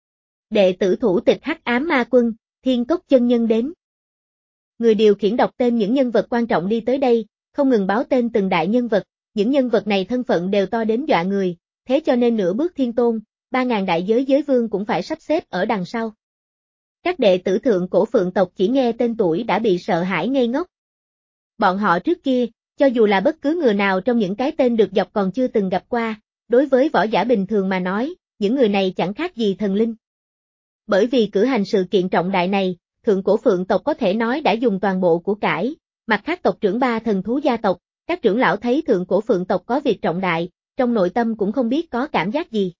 Đệ tử thủ tịch Hắc Ám Ma Quân, Thiên Cốc Chân Nhân đến. Người điều khiển đọc tên những nhân vật quan trọng đi tới đây, không ngừng báo tên từng đại nhân vật, những nhân vật này thân phận đều to đến dọa người, thế cho nên nửa bước thiên tôn, ba ngàn đại giới giới vương cũng phải sắp xếp ở đằng sau. Các đệ tử thượng cổ phượng tộc chỉ nghe tên tuổi đã bị sợ hãi ngây ngốc. Bọn họ trước kia, cho dù là bất cứ người nào trong những cái tên được dọc còn chưa từng gặp qua, đối với võ giả bình thường mà nói, những người này chẳng khác gì thần linh. Bởi vì cử hành sự kiện trọng đại này, thượng cổ phượng tộc có thể nói đã dùng toàn bộ của cải, mặt khác tộc trưởng ba thần thú gia tộc, các trưởng lão thấy thượng cổ phượng tộc có việc trọng đại, trong nội tâm cũng không biết có cảm giác gì.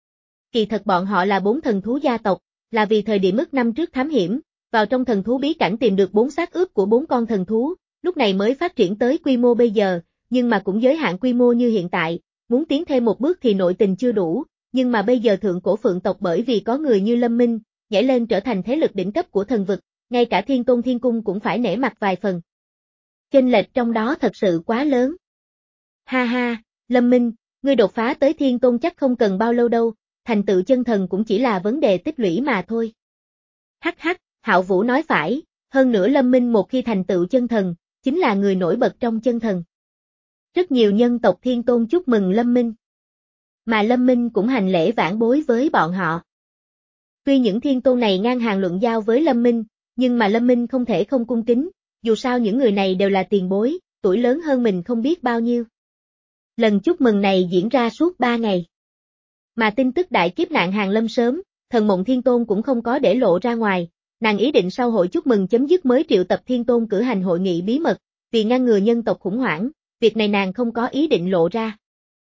Kỳ thật bọn họ là bốn thần thú gia tộc, là vì thời điểm ức năm trước thám hiểm, vào trong thần thú bí cảnh tìm được bốn xác ướp của bốn con thần thú, lúc này mới phát triển tới quy mô bây giờ, nhưng mà cũng giới hạn quy mô như hiện tại, muốn tiến thêm một bước thì nội tình chưa đủ, nhưng mà bây giờ thượng cổ phượng tộc bởi vì có người như Lâm Minh, nhảy lên trở thành thế lực đỉnh cấp của thần vực, ngay cả Thiên Tôn Thiên Cung cũng phải nể mặt vài phần. Chênh lệch trong đó thật sự quá lớn. Ha ha, Lâm Minh, ngươi đột phá tới Thiên Tôn chắc không cần bao lâu đâu, thành tựu chân thần cũng chỉ là vấn đề tích lũy mà thôi. Hắc hắc, Hạo Vũ nói phải, hơn nữa Lâm Minh một khi thành tựu chân thần, chính là người nổi bật trong chân thần. Rất nhiều nhân tộc Thiên Tôn chúc mừng Lâm Minh. Mà Lâm Minh cũng hành lễ vãn bối với bọn họ. Tuy những Thiên Tôn này ngang hàng luận giao với Lâm Minh, nhưng mà Lâm Minh không thể không cung kính, dù sao những người này đều là tiền bối, tuổi lớn hơn mình không biết bao nhiêu. Lần chúc mừng này diễn ra suốt ba ngày. Mà tin tức đại kiếp nạn hàng lâm sớm, thần mộng Thiên Tôn cũng không có để lộ ra ngoài, nàng ý định sau hội chúc mừng chấm dứt mới triệu tập Thiên Tôn cử hành hội nghị bí mật, vì ngăn ngừa nhân tộc khủng hoảng, việc này nàng không có ý định lộ ra.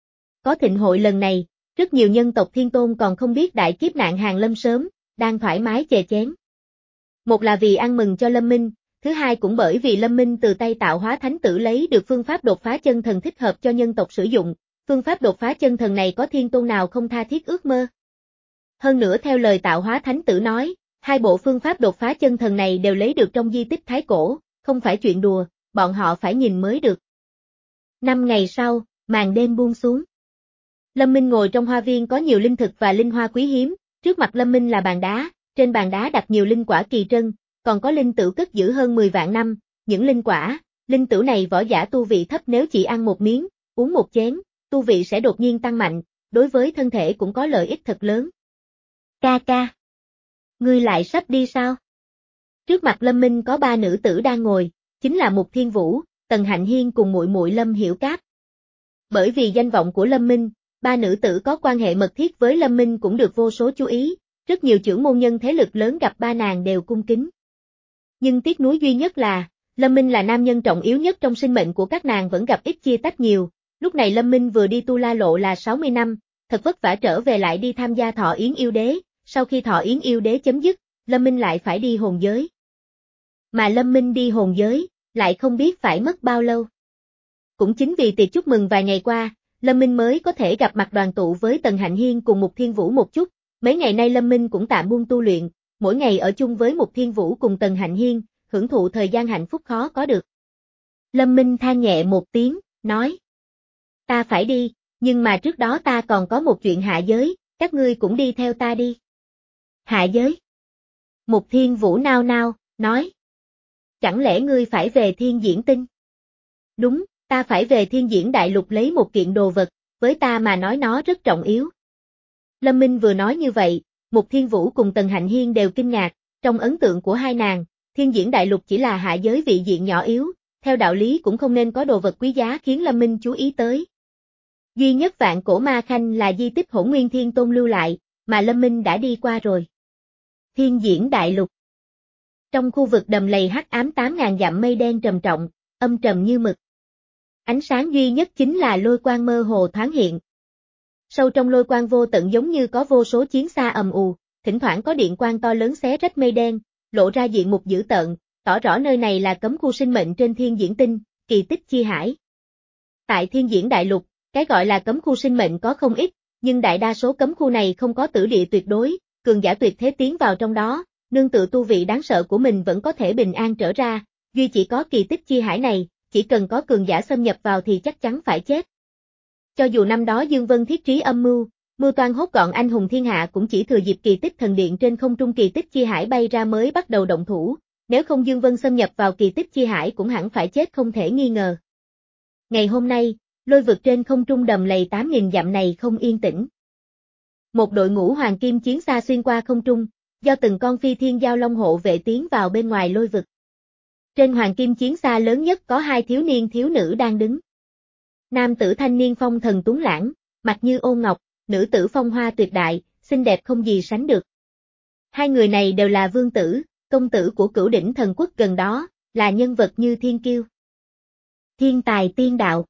Có thịnh hội lần này, rất nhiều nhân tộc Thiên Tôn còn không biết đại kiếp nạn hàng lâm sớm, đang thoải mái chè chén. Một là vì ăn mừng cho Lâm Minh, thứ hai cũng bởi vì Lâm Minh từ tay tạo hóa thánh tử lấy được phương pháp đột phá chân thần thích hợp cho nhân tộc sử dụng, phương pháp đột phá chân thần này có Thiên Tôn nào không tha thiết ước mơ. Hơn nữa theo lời tạo hóa thánh tử nói, hai bộ phương pháp đột phá chân thần này đều lấy được trong di tích Thái Cổ, không phải chuyện đùa, bọn họ phải nhìn mới được. Năm ngày sau, màn đêm buông xuống. Lâm Minh ngồi trong hoa viên có nhiều linh thực và linh hoa quý hiếm, trước mặt Lâm Minh là bàn đá, trên bàn đá đặt nhiều linh quả kỳ trân, còn có linh tửu cất giữ hơn mười vạn năm, những linh quả, linh tửu này võ giả tu vị thấp nếu chỉ ăn một miếng, uống một chén, tu vị sẽ đột nhiên tăng mạnh, đối với thân thể cũng có lợi ích thật lớn. Ca ca. Ngươi lại sắp đi sao? Trước mặt Lâm Minh có ba nữ tử đang ngồi, chính là Mục Thiên Vũ, Tần Hạnh Hiên cùng muội muội Lâm Hiểu Cáp. Bởi vì danh vọng của Lâm Minh, ba nữ tử có quan hệ mật thiết với Lâm Minh cũng được vô số chú ý, rất nhiều trưởng môn nhân thế lực lớn gặp ba nàng đều cung kính. Nhưng tiếc nuối duy nhất là, Lâm Minh là nam nhân trọng yếu nhất trong sinh mệnh của các nàng vẫn gặp ít chia tách nhiều, lúc này Lâm Minh vừa đi tu la lộ là sáu mươi năm, thật vất vả trở về lại đi tham gia thọ yến yêu đế, sau khi thọ yến yêu đế chấm dứt, Lâm Minh lại phải đi hồn giới. Mà Lâm Minh đi hồn giới, lại không biết phải mất bao lâu. Cũng chính vì tiệc chúc mừng vài ngày qua, Lâm Minh mới có thể gặp mặt đoàn tụ với Tần Hạnh Hiên cùng Mục Thiên Vũ một chút, mấy ngày nay Lâm Minh cũng tạm buông tu luyện, mỗi ngày ở chung với Mục Thiên Vũ cùng Tần Hạnh Hiên, hưởng thụ thời gian hạnh phúc khó có được. Lâm Minh than nhẹ một tiếng, nói: Ta phải đi, nhưng mà trước đó ta còn có một chuyện hạ giới, các ngươi cũng đi theo ta đi. Hạ giới? Mục Thiên Vũ nao nao, nói: Chẳng lẽ ngươi phải về Thiên Diễn Tinh? Đúng, ta phải về Thiên Diễn Đại Lục lấy một kiện đồ vật, với ta mà nói nó rất trọng yếu. Lâm Minh vừa nói như vậy, Mục Thiên Vũ cùng Tần Hạnh Hiên đều kinh ngạc, trong ấn tượng của hai nàng, Thiên Diễn Đại Lục chỉ là hạ giới vị diện nhỏ yếu, theo đạo lý cũng không nên có đồ vật quý giá khiến Lâm Minh chú ý tới. Duy nhất Vạn Cổ Ma Khanh là di tích Hỗn Nguyên Thiên Tôn lưu lại, mà Lâm Minh đã đi qua rồi. Thiên Diễn Đại Lục. Trong khu vực đầm lầy hắc ám tám ngàn dặm mây đen trầm trọng, âm trầm như mực. Ánh sáng duy nhất chính là lôi quang mơ hồ thoáng hiện. Sâu trong lôi quang vô tận giống như có vô số chiến xa ầm ù, thỉnh thoảng có điện quang to lớn xé rách mây đen, lộ ra diện mục dữ tợn, tỏ rõ nơi này là cấm khu sinh mệnh trên Thiên Diễn Tinh, kỳ tích chi hải. Tại Thiên Diễn Đại Lục, cái gọi là cấm khu sinh mệnh có không ít, nhưng đại đa số cấm khu này không có tử địa tuyệt đối, cường giả tuyệt thế tiến vào trong đó, nương tựa tu vị đáng sợ của mình vẫn có thể bình an trở ra, duy chỉ có kỳ tích chi hải này, chỉ cần có cường giả xâm nhập vào thì chắc chắn phải chết. Cho dù năm đó Dương Vân thiết trí âm mưu, mưu toan hốt gọn anh hùng thiên hạ cũng chỉ thừa dịp kỳ tích thần điện trên không trung kỳ tích chi hải bay ra mới bắt đầu động thủ, nếu không Dương Vân xâm nhập vào kỳ tích chi hải cũng hẳn phải chết không thể nghi ngờ. Ngày hôm nay, lôi vực trên không trung đầm lầy tám nghìn dặm này không yên tĩnh. Một đội ngũ hoàng kim chiến xa xuyên qua không trung, do từng con phi thiên giao long hộ vệ tiến vào bên ngoài lôi vực. Trên hoàng kim chiến xa lớn nhất có hai thiếu niên thiếu nữ đang đứng. Nam tử thanh niên phong thần tuấn lãng, mặt như ôn ngọc, nữ tử phong hoa tuyệt đại, xinh đẹp không gì sánh được. Hai người này đều là vương tử, công tử của Cửu Đỉnh Thần Quốc gần đó, là nhân vật như thiên kiêu. Thiên tài tiên đạo.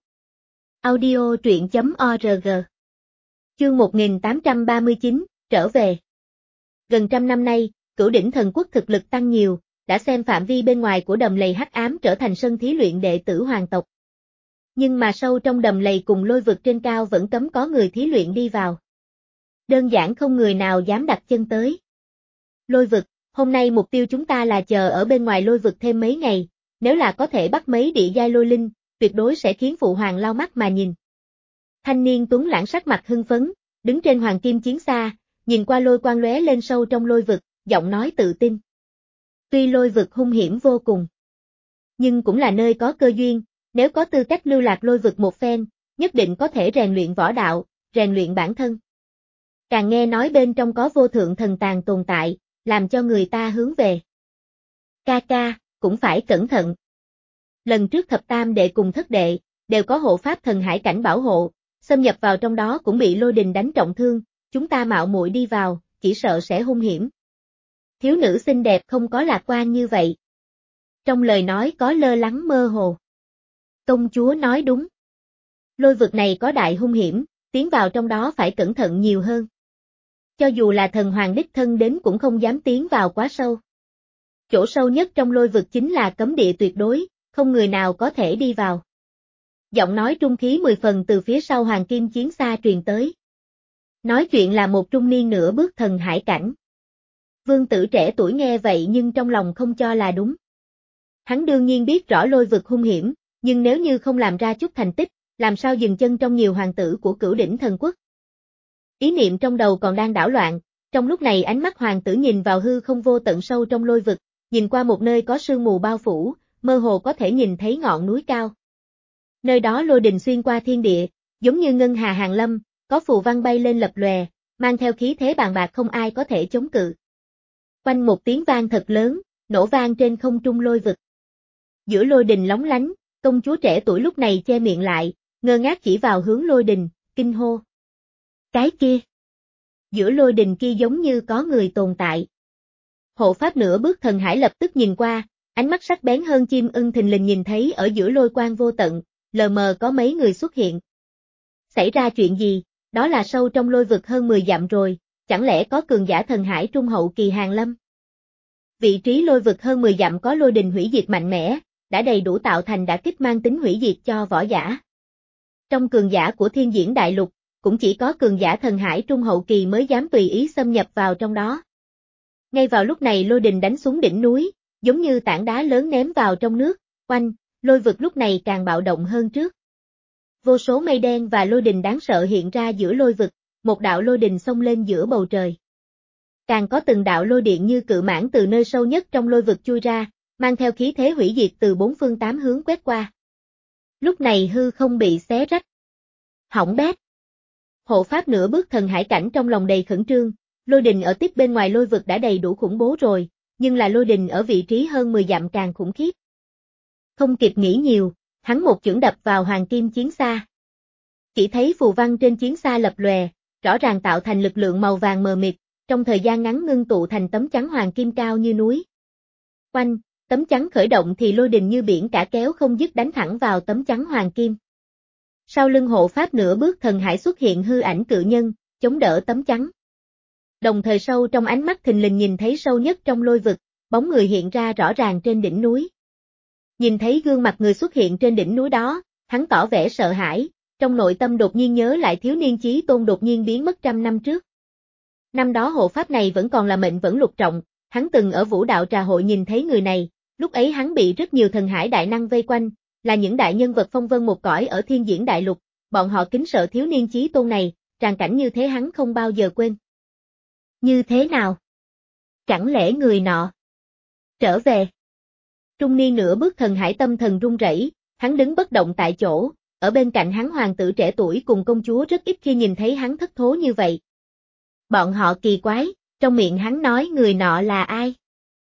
Audio truyện chấm org. Chương một nghìn tám trăm ba mươi chín, trở về. Gần trăm năm nay, Cửu Đỉnh Thần Quốc thực lực tăng nhiều, đã xem phạm vi bên ngoài của đầm lầy hắc ám trở thành sân thí luyện đệ tử hoàng tộc. Nhưng mà sâu trong đầm lầy cùng lôi vực trên cao vẫn cấm có người thí luyện đi vào. Đơn giản không người nào dám đặt chân tới. Lôi vực, hôm nay mục tiêu chúng ta là chờ ở bên ngoài lôi vực thêm mấy ngày, nếu là có thể bắt mấy địa giai lôi linh, tuyệt đối sẽ khiến phụ hoàng lau mắt mà nhìn. Thanh niên tuấn lãng sắc mặt hưng phấn, đứng trên hoàng kim chiến xa, nhìn qua lôi quang lóe lên sâu trong lôi vực, giọng nói tự tin. Tuy lôi vực hung hiểm vô cùng, nhưng cũng là nơi có cơ duyên, nếu có tư cách lưu lạc lôi vực một phen, nhất định có thể rèn luyện võ đạo, rèn luyện bản thân. Càng nghe nói bên trong có vô thượng thần tàng tồn tại, làm cho người ta hướng về. Ca ca, cũng phải cẩn thận. Lần trước thập tam đệ cùng thất đệ, đều có hộ pháp thần hải cảnh bảo hộ, xâm nhập vào trong đó cũng bị lôi đình đánh trọng thương, chúng ta mạo muội đi vào, chỉ sợ sẽ hung hiểm. Thiếu nữ xinh đẹp không có lạc quan như vậy. Trong lời nói có lơ lắng mơ hồ. Công chúa nói đúng. Lôi vực này có đại hung hiểm, tiến vào trong đó phải cẩn thận nhiều hơn. Cho dù là thần hoàng đích thân đến cũng không dám tiến vào quá sâu. Chỗ sâu nhất trong lôi vực chính là cấm địa tuyệt đối, không người nào có thể đi vào. Giọng nói trung khí mười phần từ phía sau hoàng kim chiến xa truyền tới. Nói chuyện là một trung niên nửa bước thần hải cảnh. Vương tử trẻ tuổi nghe vậy nhưng trong lòng không cho là đúng. Hắn đương nhiên biết rõ lôi vực hung hiểm, nhưng nếu như không làm ra chút thành tích, làm sao dừng chân trong nhiều hoàng tử của Cửu Đỉnh Thần Quốc. Ý niệm trong đầu còn đang đảo loạn, trong lúc này ánh mắt hoàng tử nhìn vào hư không vô tận sâu trong lôi vực, nhìn qua một nơi có sương mù bao phủ, mơ hồ có thể nhìn thấy ngọn núi cao. Nơi đó lôi đình xuyên qua thiên địa, giống như ngân hà hàng lâm, có phù văn bay lên lập lòe, mang theo khí thế bàn bạc không ai có thể chống cự. Quanh một tiếng vang thật lớn, nổ vang trên không trung lôi vực. Giữa lôi đình lóng lánh, công chúa trẻ tuổi lúc này che miệng lại, ngơ ngác chỉ vào hướng lôi đình, kinh hô. Cái kia! Giữa lôi đình kia giống như có người tồn tại. Hộ pháp nửa bước thần hải lập tức nhìn qua, ánh mắt sắc bén hơn chim ưng thình lình nhìn thấy ở giữa lôi quang vô tận, lờ mờ có mấy người xuất hiện. Xảy ra chuyện gì, đó là sâu trong lôi vực hơn mười dặm rồi, chẳng lẽ có cường giả thần hải trung hậu kỳ hàng lâm? Vị trí lôi vực hơn mười dặm có lôi đình hủy diệt mạnh mẽ, đã đầy đủ tạo thành đả kích mang tính hủy diệt cho võ giả. Trong cường giả của thiên diễn đại lục, cũng chỉ có cường giả thần hải trung hậu kỳ mới dám tùy ý xâm nhập vào trong đó. Ngay vào lúc này lôi đình đánh xuống đỉnh núi, giống như tảng đá lớn ném vào trong nước, oanh, lôi vực lúc này càng bạo động hơn trước. Vô số mây đen và lôi đình đáng sợ hiện ra giữa lôi vực, một đạo lôi đình xông lên giữa bầu trời. Càng có từng đạo lôi điện như cự mãng từ nơi sâu nhất trong lôi vực chui ra, mang theo khí thế hủy diệt từ bốn phương tám hướng quét qua. Lúc này hư không bị xé rách. Hỏng bét. Hộ pháp nửa bước thần hải cảnh trong lòng đầy khẩn trương, lôi đình ở tiếp bên ngoài lôi vực đã đầy đủ khủng bố rồi, nhưng là lôi đình ở vị trí hơn mười dặm càng khủng khiếp. Không kịp nghĩ nhiều, hắn một chưởng đập vào hoàng kim chiến xa. Chỉ thấy phù văn trên chiến xa lập lòe, rõ ràng tạo thành lực lượng màu vàng mờ mịt, trong thời gian ngắn ngưng tụ thành tấm chắn hoàng kim cao như núi. Oanh, tấm chắn khởi động thì lôi đình như biển cả kéo không dứt đánh thẳng vào tấm chắn hoàng kim. Sau lưng hộ pháp nửa bước thần hải xuất hiện hư ảnh cự nhân, chống đỡ tấm chắn. Đồng thời sâu trong ánh mắt thình lình nhìn thấy sâu nhất trong lôi vực, bóng người hiện ra rõ ràng trên đỉnh núi. Nhìn thấy gương mặt người xuất hiện trên đỉnh núi đó, hắn tỏ vẻ sợ hãi, trong nội tâm đột nhiên nhớ lại thiếu niên chí tôn đột nhiên biến mất trăm năm trước. Năm đó hộ pháp này vẫn còn là mệnh vẫn lục trọng, hắn từng ở vũ đạo trà hội nhìn thấy người này, lúc ấy hắn bị rất nhiều thần hải đại năng vây quanh, là những đại nhân vật phong vân một cõi ở thiên diễn đại lục, bọn họ kính sợ thiếu niên chí tôn này, tràng cảnh như thế hắn không bao giờ quên. Như thế nào? Chẳng lẽ người nọ trở về? Trung niên nửa bước thần hải tâm thần run rẩy, hắn đứng bất động tại chỗ, ở bên cạnh hắn hoàng tử trẻ tuổi cùng công chúa rất ít khi nhìn thấy hắn thất thố như vậy. Bọn họ kỳ quái, trong miệng hắn nói người nọ là ai?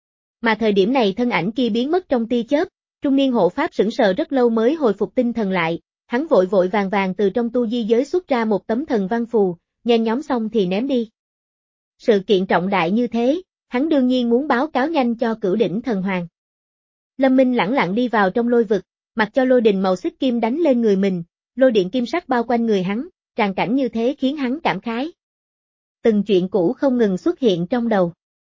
Mà thời điểm này thân ảnh kia biến mất trong tia chớp, trung niên hộ pháp sững sờ rất lâu mới hồi phục tinh thần lại, hắn vội vội vàng vàng từ trong tu di giới xuất ra một tấm thần văn phù, nhen nhóm xong thì ném đi. Sự kiện trọng đại như thế, hắn đương nhiên muốn báo cáo nhanh cho cửu đỉnh thần hoàng. Lâm Minh lẳng lặng đi vào trong lôi vực, mặc cho lôi đình màu xích kim đánh lên người mình, lôi điện kim sắc bao quanh người hắn, tràng cảnh như thế khiến hắn cảm khái. Từng chuyện cũ không ngừng xuất hiện trong đầu.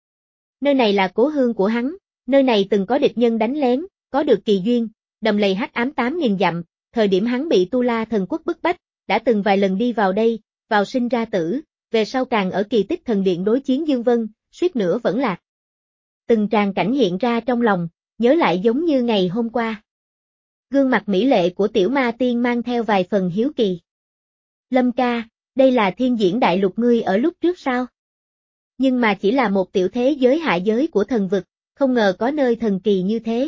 Nơi này là cố hương của hắn, nơi này từng có địch nhân đánh lén, có được kỳ duyên, đầm lầy hắc ám tám nghìn dặm, thời điểm hắn bị Tu La thần quốc bức bách, đã từng vài lần đi vào đây, vào sinh ra tử, về sau càng ở kỳ tích thần điện đối chiến Dương Vân, suýt nữa vẫn lạc. Từng tràng cảnh hiện ra trong lòng, nhớ lại giống như ngày hôm qua. Gương mặt mỹ lệ của tiểu ma tiên mang theo vài phần hiếu kỳ. Lâm ca, đây là thiên diễn đại lục ngươi ở lúc trước sao? Nhưng mà chỉ là một tiểu thế giới hạ giới của thần vực, không ngờ có nơi thần kỳ như thế.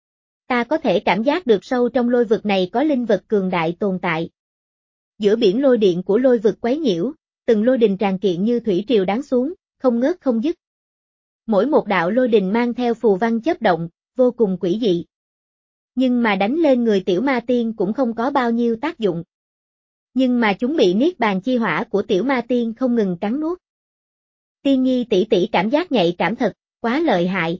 Ta có thể cảm giác được sâu trong lôi vực này có linh vật cường đại tồn tại. Giữa biển lôi điện của lôi vực quấy nhiễu, từng lôi đình tràn kiện như thủy triều đáng xuống, không ngớt không dứt. Mỗi một đạo lôi đình mang theo phù văn chớp động, vô cùng quỷ dị. Nhưng mà đánh lên người tiểu ma tiên cũng không có bao nhiêu tác dụng. Nhưng mà chúng bị niết bàn chi hỏa của tiểu ma tiên không ngừng cắn nuốt. Tiên nhi tỷ tỷ cảm giác nhạy cảm thật, quá lợi hại.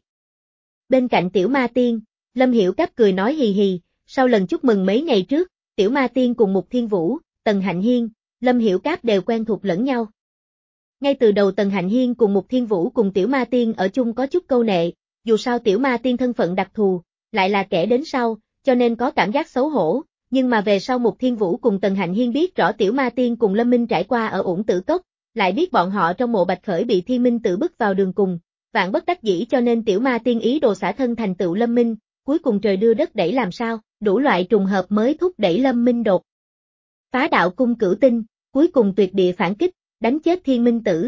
Bên cạnh tiểu ma tiên, Lâm Hiểu Cáp cười nói hì hì, sau lần chúc mừng mấy ngày trước, tiểu ma tiên cùng Mục Thiên Vũ, Tần Hạnh Hiên, Lâm Hiểu Cáp đều quen thuộc lẫn nhau. Ngay từ đầu Tần Hạnh Hiên cùng Mục Thiên Vũ cùng tiểu ma tiên ở chung có chút câu nệ, dù sao tiểu ma tiên thân phận đặc thù, lại là kẻ đến sau, cho nên có cảm giác xấu hổ, nhưng mà về sau Mục Thiên Vũ cùng Tần Hạnh Hiên biết rõ tiểu ma tiên cùng Lâm Minh trải qua ở Uổng Tử Cốc, lại biết bọn họ trong mộ Bạch Khởi bị Thiên Minh tự bức vào đường cùng, vạn bất đắc dĩ cho nên tiểu ma tiên ý đồ xả thân thành tựu Lâm Minh, cuối cùng trời đưa đất đẩy làm sao, đủ loại trùng hợp mới thúc đẩy Lâm Minh đột phá đạo cung cửu tinh, cuối cùng tuyệt địa phản kích, đánh chết Thiên Minh tử.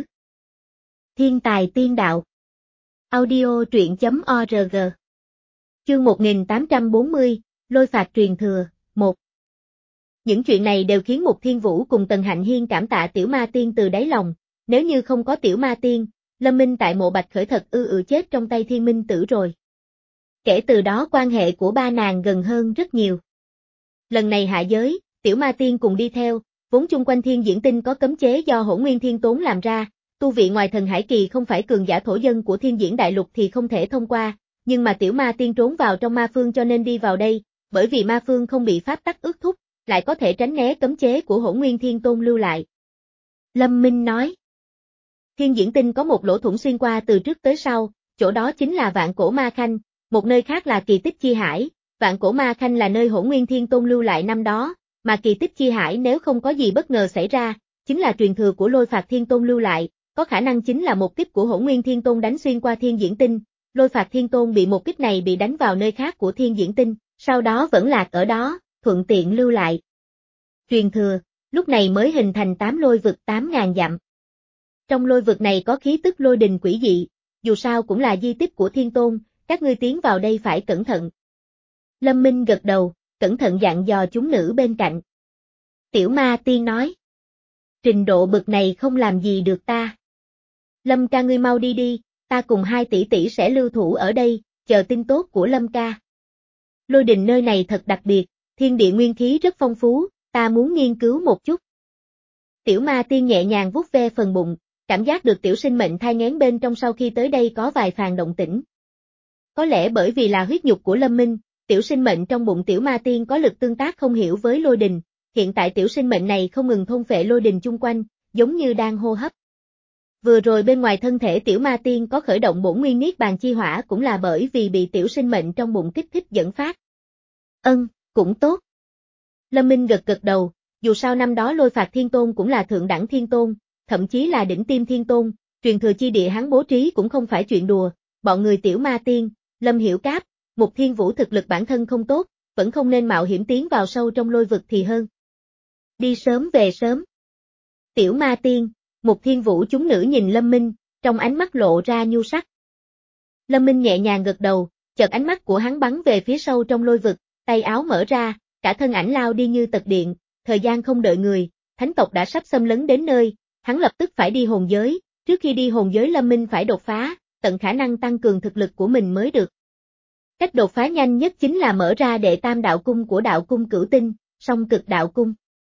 Thiên tài tiên đạo. Audio truyện chấm org. Chương một nghìn tám trăm bốn mươi, Lôi phạt truyền thừa, một. Những chuyện này đều khiến Mục Thiên Vũ cùng Tần Hạnh Hiên cảm tạ tiểu ma tiên từ đáy lòng, nếu như không có tiểu ma tiên, Lâm Minh tại Mộ Bạch Khởi thật ư ự chết trong tay Thiên Minh Tử rồi. Kể từ đó quan hệ của ba nàng gần hơn rất nhiều. Lần này hạ giới, Tiểu Ma Tiên cùng đi theo, vốn chung quanh Thiên Diễn Tinh có cấm chế do Hỗn Nguyên Thiên Tốn làm ra, tu vị ngoài thần hải kỳ không phải cường giả thổ dân của Thiên Diễn Đại Lục thì không thể thông qua, nhưng mà Tiểu Ma Tiên trốn vào trong ma phương cho nên đi vào đây, bởi vì ma phương không bị pháp tắc ước thúc, lại có thể tránh né cấm chế của Hỗn Nguyên Thiên Tôn lưu lại. Lâm Minh nói. Thiên Diễn Tinh có một lỗ thủng xuyên qua từ trước tới sau, chỗ đó chính là Vạn Cổ Ma Khanh, một nơi khác là Kỳ Tích Chi Hải, Vạn Cổ Ma Khanh là nơi Hỗn Nguyên Thiên Tôn lưu lại năm đó, mà Kỳ Tích Chi Hải nếu không có gì bất ngờ xảy ra, chính là truyền thừa của Lôi Phạt Thiên Tôn lưu lại, có khả năng chính là một kích của Hỗn Nguyên Thiên Tôn đánh xuyên qua Thiên Diễn Tinh, Lôi Phạt Thiên Tôn bị một kích này bị đánh vào nơi khác của Thiên Diễn Tinh, sau đó vẫn lạc ở đó, thuận tiện lưu lại truyền thừa, lúc này mới hình thành tám lôi vực tám ngàn dặm. Trong lôi vực này có khí tức lôi đình quỷ dị, dù sao cũng là di tích của Thiên Tôn, các ngươi tiến vào đây phải cẩn thận. Lâm Minh gật đầu, cẩn thận dặn dò chúng nữ bên cạnh. Tiểu Ma Tiên nói. Trình độ bực này không làm gì được ta. Lâm ca ngươi mau đi đi, ta cùng hai tỷ tỷ sẽ lưu thủ ở đây, chờ tin tốt của Lâm ca. Lôi đình nơi này thật đặc biệt, thiên địa nguyên khí rất phong phú, ta muốn nghiên cứu một chút. Tiểu Ma Tiên nhẹ nhàng vuốt ve phần bụng, cảm giác được tiểu sinh mệnh thai nghén bên trong sau khi tới đây có vài phàn động tĩnh. Có lẽ bởi vì là huyết nhục của Lâm Minh, tiểu sinh mệnh trong bụng Tiểu Ma Tiên có lực tương tác không hiểu với lôi đình, hiện tại tiểu sinh mệnh này không ngừng thôn phệ lôi đình chung quanh, giống như đang hô hấp. Vừa rồi bên ngoài thân thể Tiểu Ma Tiên có khởi động bổn nguyên niết bàn chi hỏa cũng là bởi vì bị tiểu sinh mệnh trong bụng kích thích dẫn phát. Ân, cũng tốt. Lâm Minh gật gật đầu, dù sao năm đó Lôi Phạt Thiên Tôn cũng là thượng đẳng thiên tôn, thậm chí là đỉnh tiêm thiên tôn, truyền thừa chi địa hắn bố trí cũng không phải chuyện đùa, bọn người Tiểu Ma Tiên, Lâm Hiểu Cáp, Mục Thiên Vũ thực lực bản thân không tốt, vẫn không nên mạo hiểm tiến vào sâu trong lôi vực thì hơn. Đi sớm về sớm. Tiểu Ma Tiên, Mục Thiên Vũ chúng nữ nhìn Lâm Minh, trong ánh mắt lộ ra nhu sắc. Lâm Minh nhẹ nhàng gật đầu, chợt ánh mắt của hắn bắn về phía sâu trong lôi vực, tay áo mở ra, cả thân ảnh lao đi như tật điện, thời gian không đợi người, thánh tộc đã sắp xâm lấn đến nơi, hắn lập tức phải đi hồn giới, trước khi đi hồn giới Lâm Minh phải đột phá, tận khả năng tăng cường thực lực của mình mới được. Cách đột phá nhanh nhất chính là mở ra đệ tam đạo cung của đạo cung cửu tinh, song cực đạo cung.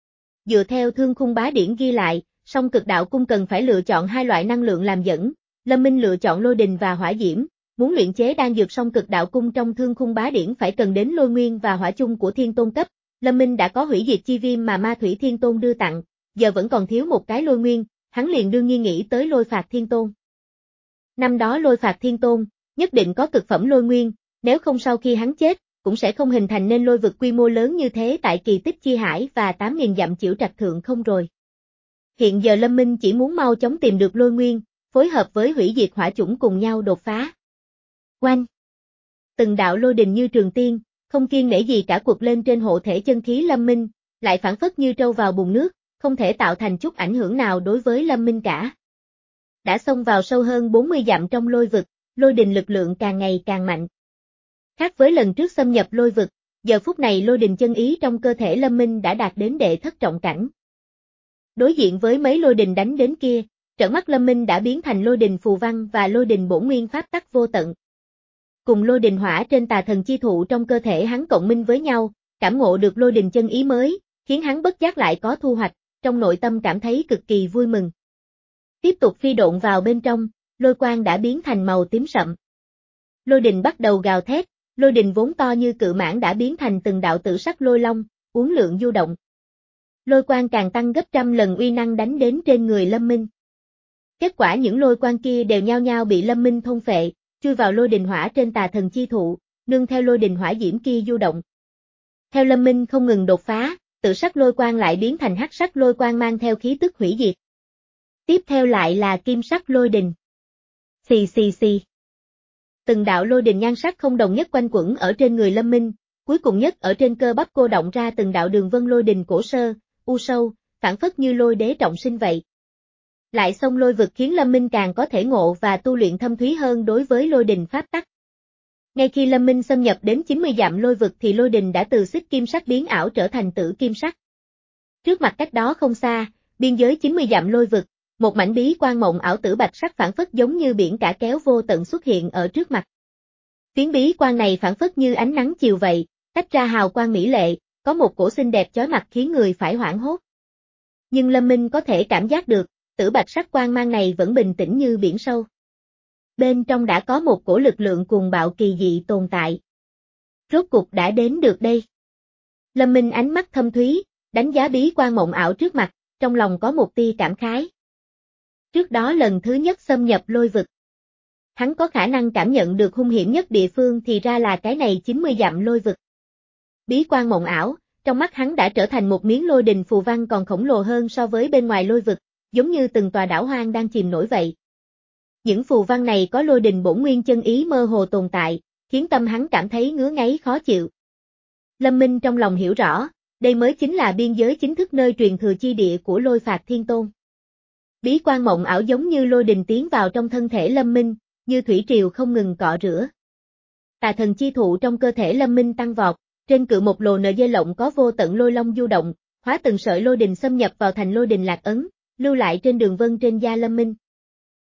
Dựa theo thương khung bá điển ghi lại, song cực đạo cung cần phải lựa chọn hai loại năng lượng làm dẫn, Lâm Minh lựa chọn lôi đình và hỏa diễm, muốn luyện chế đan dược song cực đạo cung trong thương khung bá điển phải cần đến lôi nguyên và hỏa chung của thiên tôn cấp, Lâm Minh đã có hủy diệt chi viêm mà ma thủy thiên tôn đưa tặng, giờ vẫn còn thiếu một cái lôi nguyên, hắn liền đương nhiên nghĩ tới Lôi Phạt Thiên Tôn. Năm đó Lôi Phạt Thiên Tôn, nhất định có cực phẩm lôi nguyên, nếu không sau khi hắn chết, cũng sẽ không hình thành nên lôi vực quy mô lớn như thế tại Kỳ Tích Chi Hải và tám nghìn dặm Chiểu Trạch Thượng không rồi. Hiện giờ Lâm Minh chỉ muốn mau chóng tìm được lôi nguyên, phối hợp với hủy diệt hỏa chủng cùng nhau đột phá. Oanh! Từng đạo lôi đình như trường tiên, không kiêng nể gì cả quật lên trên hộ thể chân khí Lâm Minh, lại phản phất như trâu vào bùn nước, không thể tạo thành chút ảnh hưởng nào đối với Lâm Minh cả. Đã xông vào sâu hơn bốn mươi dặm trong lôi vực, lôi đình lực lượng càng ngày càng mạnh. Khác với lần trước xâm nhập lôi vực, giờ phút này lôi đình chân ý trong cơ thể Lâm Minh đã đạt đến đệ thất trọng cảnh. Đối diện với mấy lôi đình đánh đến kia, trợn mắt Lâm Minh đã biến thành lôi đình phù văn và lôi đình bổn nguyên pháp tắc vô tận. Cùng lôi đình hỏa trên tà thần chi thụ trong cơ thể hắn cộng minh với nhau, cảm ngộ được lôi đình chân ý mới, khiến hắn bất giác lại có thu hoạch, trong nội tâm cảm thấy cực kỳ vui mừng. Tiếp tục phi độn vào bên trong, lôi quang đã biến thành màu tím sậm. Lôi đình bắt đầu gào thét, lôi đình vốn to như cự mãng đã biến thành từng đạo tử sắc lôi long, uốn lượn du động. Lôi quang càng tăng gấp trăm lần uy năng đánh đến trên người Lâm Minh. Kết quả những lôi quang kia đều nhao nhao bị Lâm Minh thôn phệ, chui vào lôi đình hỏa trên tà thần chi thụ, nương theo lôi đình hỏa diễm kia du động. Theo Lâm Minh không ngừng đột phá, tự sắc lôi quang lại biến thành hắc sắc lôi quang mang theo khí tức hủy diệt. Tiếp theo lại là kim sắc lôi đình. Xì xì xì. Từng đạo lôi đình nhan sắc không đồng nhất quanh quẩn ở trên người Lâm Minh, cuối cùng nhất ở trên cơ bắp cô động ra từng đạo đường vân lôi đình cổ sơ, u sâu, phản phất như lôi đế trọng sinh vậy. Lại xông lôi vực khiến Lâm Minh càng có thể ngộ và tu luyện thâm thúy hơn đối với lôi đình pháp tắc. Ngay khi Lâm Minh xâm nhập đến chín mươi dặm lôi vực thì lôi đình đã từ xích kim sắc biến ảo trở thành tử kim sắc. Trước mặt cách đó không xa, biên giới chín mươi dặm lôi vực, Một mảnh bí quang mộng ảo tử bạch sắc phản phất giống như biển cả kéo vô tận xuất hiện ở trước mặt. Phiến bí quang này phản phất như ánh nắng chiều vậy, tách ra hào quang mỹ lệ, có một cổ xinh đẹp chói mặt khiến người phải hoảng hốt. Nhưng Lâm Minh có thể cảm giác được, tử bạch sắc quang mang này vẫn bình tĩnh như biển sâu. Bên trong đã có một cổ lực lượng cuồng bạo kỳ dị tồn tại. Rốt cục đã đến được đây. Lâm Minh ánh mắt thâm thúy, đánh giá bí quang mộng ảo trước mặt, trong lòng có một tia cảm khái. Trước đó lần thứ nhất xâm nhập lôi vực. Hắn có khả năng cảm nhận được hung hiểm nhất địa phương thì ra là cái này chín mươi dặm lôi vực. Bí quang mộng ảo, trong mắt hắn đã trở thành một miếng lôi đình phù văn còn khổng lồ hơn so với bên ngoài lôi vực, giống như từng tòa đảo hoang đang chìm nổi vậy. Những phù văn này có lôi đình bổn nguyên chân ý mơ hồ tồn tại, khiến tâm hắn cảm thấy ngứa ngáy khó chịu. Lâm Minh trong lòng hiểu rõ, đây mới chính là biên giới chính thức nơi truyền thừa chi địa của Lôi Phạt Thiên Tôn. Bí quang mộng ảo giống như lôi đình tiến vào trong thân thể Lâm Minh, như thủy triều không ngừng cọ rửa. Tà thần chi thụ trong cơ thể Lâm Minh tăng vọt, trên cự một lồ nờ dây lộng có vô tận lôi long du động, hóa từng sợi lôi đình xâm nhập vào thành lôi đình lạc ấn, lưu lại trên đường vân trên da Lâm Minh.